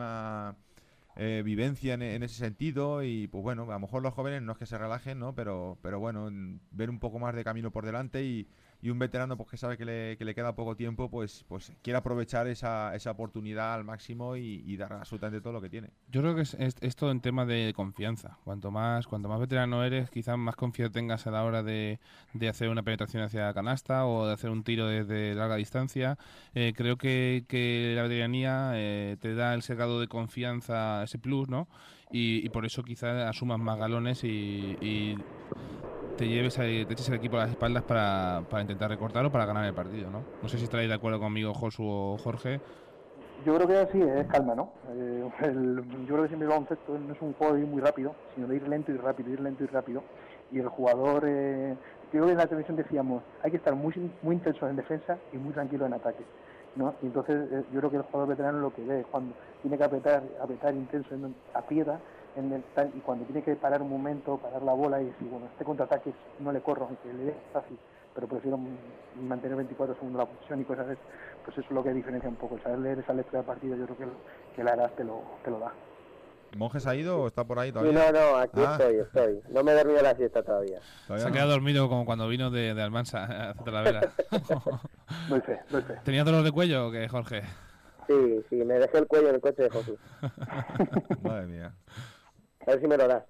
vivencia en ese sentido. Y pues bueno, a lo mejor los jóvenes no es que se relajen, ¿no? Pero bueno, ver un poco más de camino por delante y un veterano pues que sabe que le queda poco tiempo, pues quiere aprovechar esa oportunidad al máximo y dar absolutamente todo lo que tiene. Yo creo que es todo en tema de confianza. Cuanto más veterano eres, quizás más confianza tengas a la hora de hacer una penetración hacia la canasta o de hacer un tiro desde larga distancia. Creo que la veteranía te da ese grado de confianza, ese plus, ¿no? Y por eso quizás asumas más galones y te eches el equipo a las espaldas para intentar recortar o para ganar el partido, ¿no? No sé si estaréis de acuerdo conmigo, Josu o Jorge. Yo creo que sí, es calma, ¿no? Yo creo que siempre el baloncesto no es un juego de ir muy rápido, sino de ir lento y rápido. Y el jugador, creo que en la televisión decíamos, hay que estar muy intenso en defensa y muy tranquilo en ataque, ¿no? Y entonces yo creo que el jugador veterano lo que ve es cuando tiene que apretar intenso, aprieta, y cuando tiene que parar un momento, parar la bola y decir, bueno, este contraataque no le corro, aunque le dé fácil, pero prefiero mantener 24 segundos la posición y cosas así, pues eso es lo que diferencia un poco. El saber leer esa lectura de partido, yo creo que la edad te lo da. ¿Monjes ha ido o está por ahí todavía? Sí, no, aquí estoy. No me he dormido la siesta todavía. Se ha quedado dormido como cuando vino de Almansa a hacer la vela. Doy fe. ¿Tenías dolor de cuello o qué, Jorge? Sí, me dejé el cuello en el coche de Josu. Madre mía. A ver si me lo das.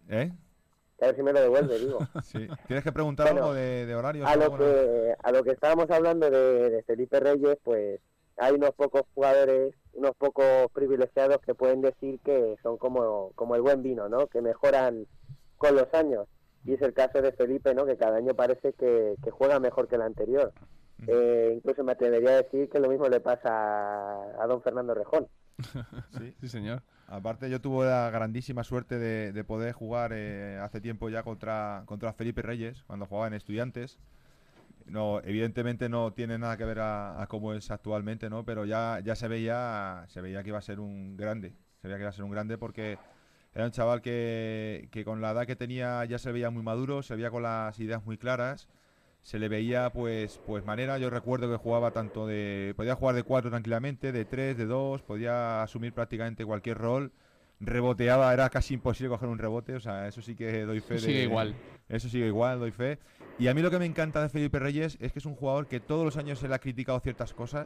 A ver si me lo devuelve, digo. Sí. ¿Tienes que preguntar algo de horarios? A lo que estábamos hablando de Felipe Reyes, pues hay unos pocos jugadores, unos pocos privilegiados que pueden decir que son como el buen vino, ¿no? Que mejoran con los años. Y es el caso de Felipe, ¿no? Que cada año parece que juega mejor que el anterior. Incluso me atrevería a decir que lo mismo le pasa a don Fernando Rejón. Sí, señor. Aparte, yo tuve la grandísima suerte de poder jugar hace tiempo ya contra Felipe Reyes, cuando jugaba en Estudiantes. No, evidentemente no tiene nada que ver a cómo es actualmente, ¿no? Pero ya se veía que iba a ser un grande. Se veía que iba a ser un grande porque era un chaval que con la edad que tenía ya se veía muy maduro, se veía con las ideas muy claras. Se le veía pues manera. Yo recuerdo que jugaba podía jugar de 4 tranquilamente, de 3, de 2, podía asumir prácticamente cualquier rol, reboteaba, era casi imposible coger un rebote, o sea, eso sí que doy fe. Eso sigue igual, doy fe. Y a mí lo que me encanta de Felipe Reyes es que es un jugador que todos los años se le ha criticado ciertas cosas,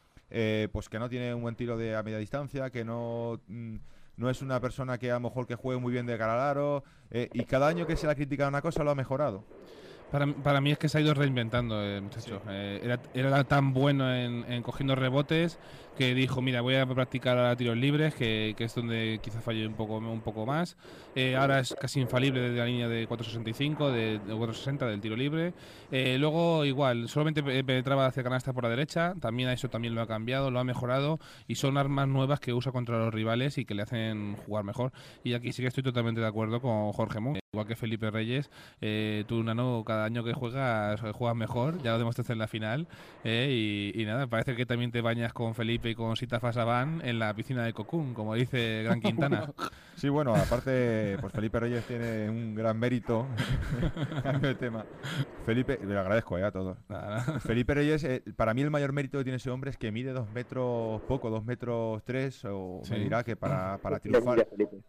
pues que no tiene un buen tiro a media distancia, que no es una persona que a lo mejor que juegue muy bien de cara al aro, y cada año que se le ha criticado una cosa lo ha mejorado. Para mí es que se ha ido reinventando, muchacho. Sí. Era tan bueno en cogiendo rebotes que dijo, mira, voy a practicar a tiros libres, que es donde quizás falle un poco más. Ahora es casi infalible desde la línea de 4.65, de 4.60 del tiro libre. Luego igual, solamente penetraba hacia canasta por la derecha, también eso también lo ha cambiado, lo ha mejorado y son armas nuevas que usa contra los rivales y que le hacen jugar mejor. Y aquí sí que estoy totalmente de acuerdo con Jorge Mon. Igual que Felipe Reyes, tú, Nano, cada año que juegas mejor, ya lo demostraste en la final, y nada, parece que también te bañas con Felipe y con Sita Fasabán en la piscina de Cocoon, como dice Gran Quintana. Sí, bueno, aparte, pues Felipe Reyes tiene un gran mérito. Cambio de tema. Felipe, le agradezco a todos. Nada. Felipe Reyes, para mí el mayor mérito que tiene ese hombre es que mide 2 metros poco, 2 metros 3, o sí. Me dirá que para triunfar.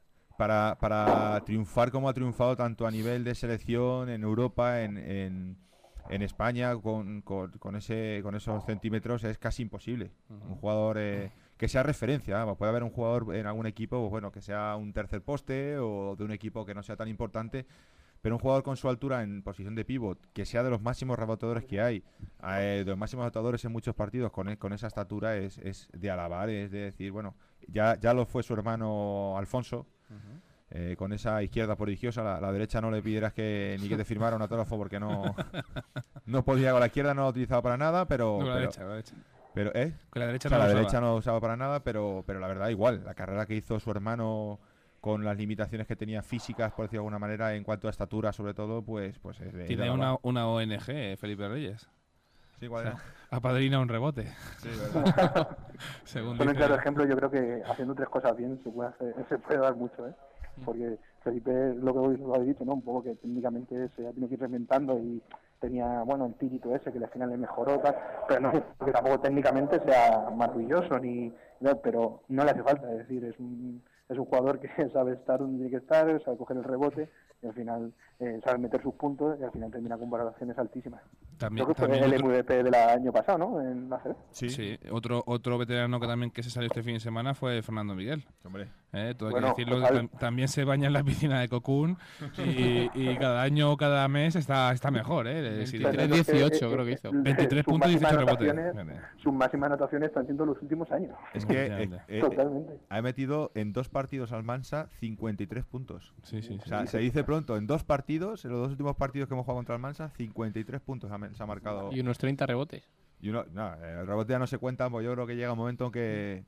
Para triunfar como ha triunfado tanto a nivel de selección en Europa, en España, con esos centímetros es casi imposible. Un jugador que sea referencia, puede haber un jugador en algún equipo, pues bueno, que sea un tercer poste o de un equipo que no sea tan importante, pero un jugador con su altura en posición de pívot, que sea de los máximos reboteadores que hay, de los máximos anotadores en muchos partidos con esa estatura, es de alabar, es de decir, bueno, ya lo fue su hermano Alfonso, con esa izquierda prodigiosa. La derecha no le pidieras ni que te firmara un autógrafo porque no podía. Con la izquierda no la utilizaba para nada, pero... Con la derecha. Pero, con la derecha la derecha no lo usaba para nada, pero la verdad igual, la carrera que hizo su hermano con las limitaciones que tenía físicas, por decirlo de alguna manera, en cuanto a estatura sobre todo, pues es de... Tiene una ONG, Felipe Reyes. Sí, igual, o sea, apadrina un rebote. Sí, verdad. Son un claro ejemplo. Yo creo que haciendo 3 cosas bien se puede dar mucho, ¿eh? Porque Felipe, lo que lo habéis dicho, ¿no? Un poco que técnicamente se ha tenido que ir reinventando y tenía, bueno, el tirito ese que al final le mejoró, tal, pero no que tampoco técnicamente sea maravilloso, pero no le hace falta. Es decir, es un jugador que sabe estar donde tiene que estar, sabe coger el rebote y al final sabe meter sus puntos y al final termina con valoraciones altísimas. Creo que fue el MVP del año pasado, ¿no? En la CB. Sí. Otro veterano que se salió este fin de semana fue Fernando Miguel. Hombre. Todo hay que decirlo, también se baña en la piscina de Cocoon y cada año o cada mes está mejor. 23-18 creo que hizo. 23 puntos y 18 rebotes. Sus máximas anotaciones están siendo los últimos años. Es que totalmente. Ha metido en 2 partidos Almansa 53 puntos. Sí. O sea, se dice pronto, en 2 partidos, en los 2 últimos partidos que hemos jugado contra Almansa, 53 puntos se ha marcado. Y unos 30 rebotes. El rebote ya no se cuenta, pues yo creo que llega un momento que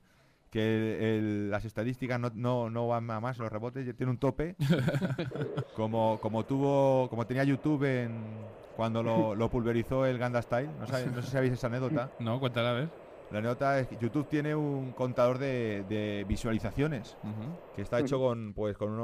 las estadísticas no van a más, los rebotes tiene un tope. como tenía YouTube cuando lo pulverizó el Ganda Style. No sé si sabéis esa anécdota. No, cuéntala a ver. La anécdota es que YouTube tiene un contador de visualizaciones que está hecho con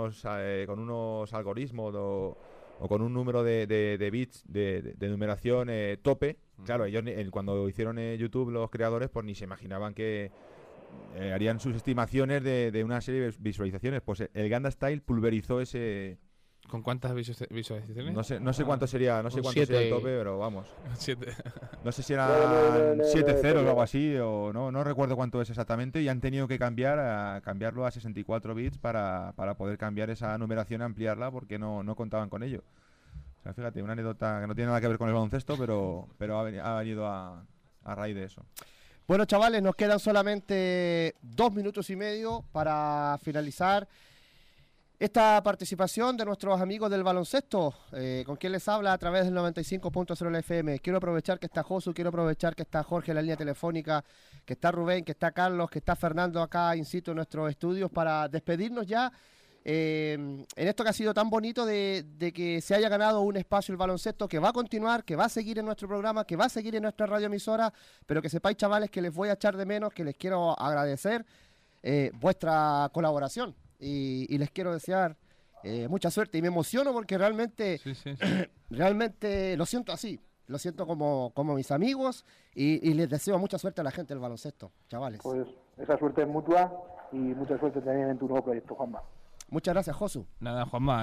unos algoritmos o con un número de bits de numeración tope. Claro, ellos cuando hicieron YouTube los creadores pues ni se imaginaban que harían sus estimaciones de una serie de visualizaciones. Pues el Ganda Style pulverizó ese... ¿Con cuántas visualizaciones? No sé cuánto sería, sería el tope, pero vamos. 7. No sé si eran 7-0 o algo así, o no recuerdo cuánto es exactamente, y han tenido que cambiarlo a 64 bits para poder cambiar esa numeración, ampliarla, porque no contaban con ello. O sea, fíjate, una anécdota que no tiene nada que ver con el baloncesto, pero ha venido a raíz de eso. Bueno, chavales, nos quedan solamente 2 minutos y medio para finalizar esta participación de nuestros amigos del baloncesto, con quien les habla a través del 95.0 FM. Quiero aprovechar que está Josu, quiero aprovechar que está Jorge en la línea telefónica, que está Rubén, que está Carlos, que está Fernando acá in situ en nuestros estudios, para despedirnos ya en esto que ha sido tan bonito de que se haya ganado un espacio el baloncesto, que va a continuar, que va a seguir en nuestro programa, que va a seguir en nuestra radioemisora, pero que sepáis, chavales, que les voy a echar de menos, que les quiero agradecer vuestra colaboración. Y les quiero desear mucha suerte, y me emociono porque realmente realmente lo siento así, lo siento como mis amigos, y les deseo mucha suerte a la gente del baloncesto, chavales. Pues esa suerte es mutua y mucha suerte también en tu nuevo proyecto, Juanma. Muchas gracias, Josu. Nada, Juanma,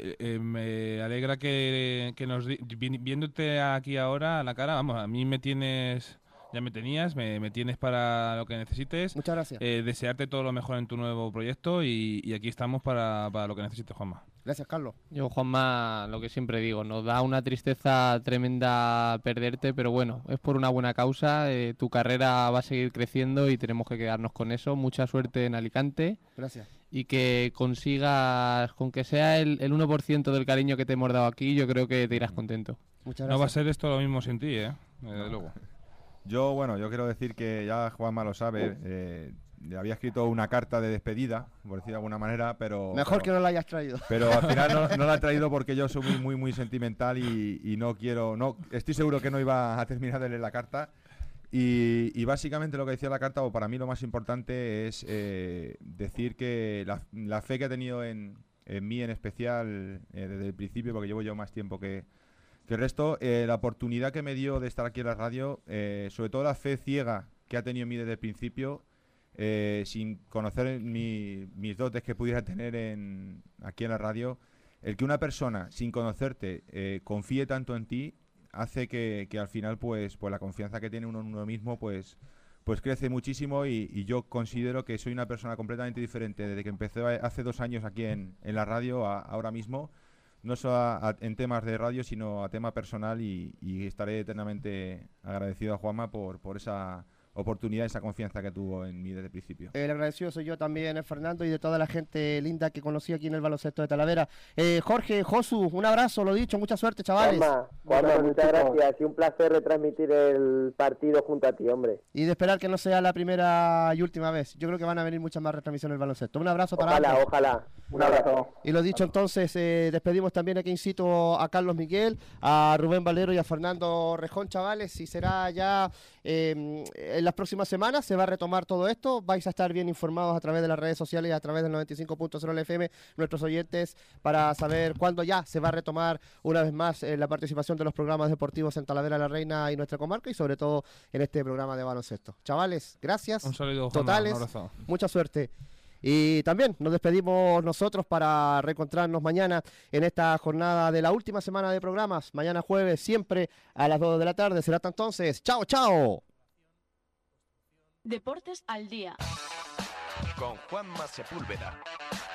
me alegra que viéndote aquí ahora a la cara, vamos, a mí me tienes... Ya me tenías, me tienes para lo que necesites. Muchas gracias. Desearte todo lo mejor en tu nuevo proyecto y aquí estamos para lo que necesites, Juanma. Gracias, Carlos. Yo, Juanma, lo que siempre digo, nos da una tristeza tremenda perderte, pero bueno, es por una buena causa. Tu carrera va a seguir creciendo y tenemos que quedarnos con eso. Mucha suerte en Alicante. Gracias. Y que consigas, con que sea el 1% del cariño que te hemos dado aquí, yo creo que te irás contento. Muchas gracias. No va a ser esto lo mismo sin ti, desde luego. Yo quiero decir que ya Juanma lo sabe, le había escrito una carta de despedida, por decir de alguna manera, pero... Mejor que no la hayas traído. Pero al final no la he traído porque yo soy muy sentimental y no quiero... estoy seguro que no iba a terminar de leer la carta. Y básicamente lo que decía la carta, o para mí lo más importante, es decir que la fe que ha tenido en mí en especial desde el principio, porque llevo yo más tiempo que el resto, la oportunidad que me dio de estar aquí en la radio, sobre todo la fe ciega que ha tenido en mí desde el principio, sin conocer mis dotes que pudiera tener aquí en la radio, el que una persona sin conocerte confíe tanto en ti, hace que al final pues la confianza que tiene uno en uno mismo pues crece muchísimo, y yo considero que soy una persona completamente diferente desde que empecé hace 2 años aquí en la radio a ahora mismo. no solo en temas de radio, sino a tema personal, y estaré eternamente agradecido a Juanma por esa oportunidad, esa confianza que tuvo en mí desde el principio. El agradecido soy yo también, Fernando, y de toda la gente linda que conocí aquí en el baloncesto de Talavera. Jorge, Josu, un abrazo, lo dicho, mucha suerte, chavales. Juanma, muchas gracias, y un placer retransmitir el partido junto a ti, hombre. Y de esperar que no sea la primera y última vez. Yo creo que van a venir muchas más retransmisiones del baloncesto. Un abrazo para ambos. Ojalá. Un abrazo. Y lo dicho, entonces, despedimos también aquí in situ a Carlos Miguel, a Rubén Valero y a Fernando Rejón, chavales, y será ya en las próximas semanas se va a retomar todo esto. Vais a estar bien informados a través de las redes sociales y a través del 95.0 FM, nuestros oyentes, para saber cuándo ya se va a retomar una vez más la participación de los programas deportivos en Talavera la Reina y nuestra comarca, y sobre todo en este programa de baloncesto. Chavales, gracias. Un saludo, totales, un abrazo. Mucha suerte. Y también nos despedimos nosotros para reencontrarnos mañana en esta jornada de la última semana de programas. Mañana jueves, siempre a las 2 de la tarde. Será hasta entonces. ¡Chao, chao! Deportes al día. Con Juanma Sepúlveda.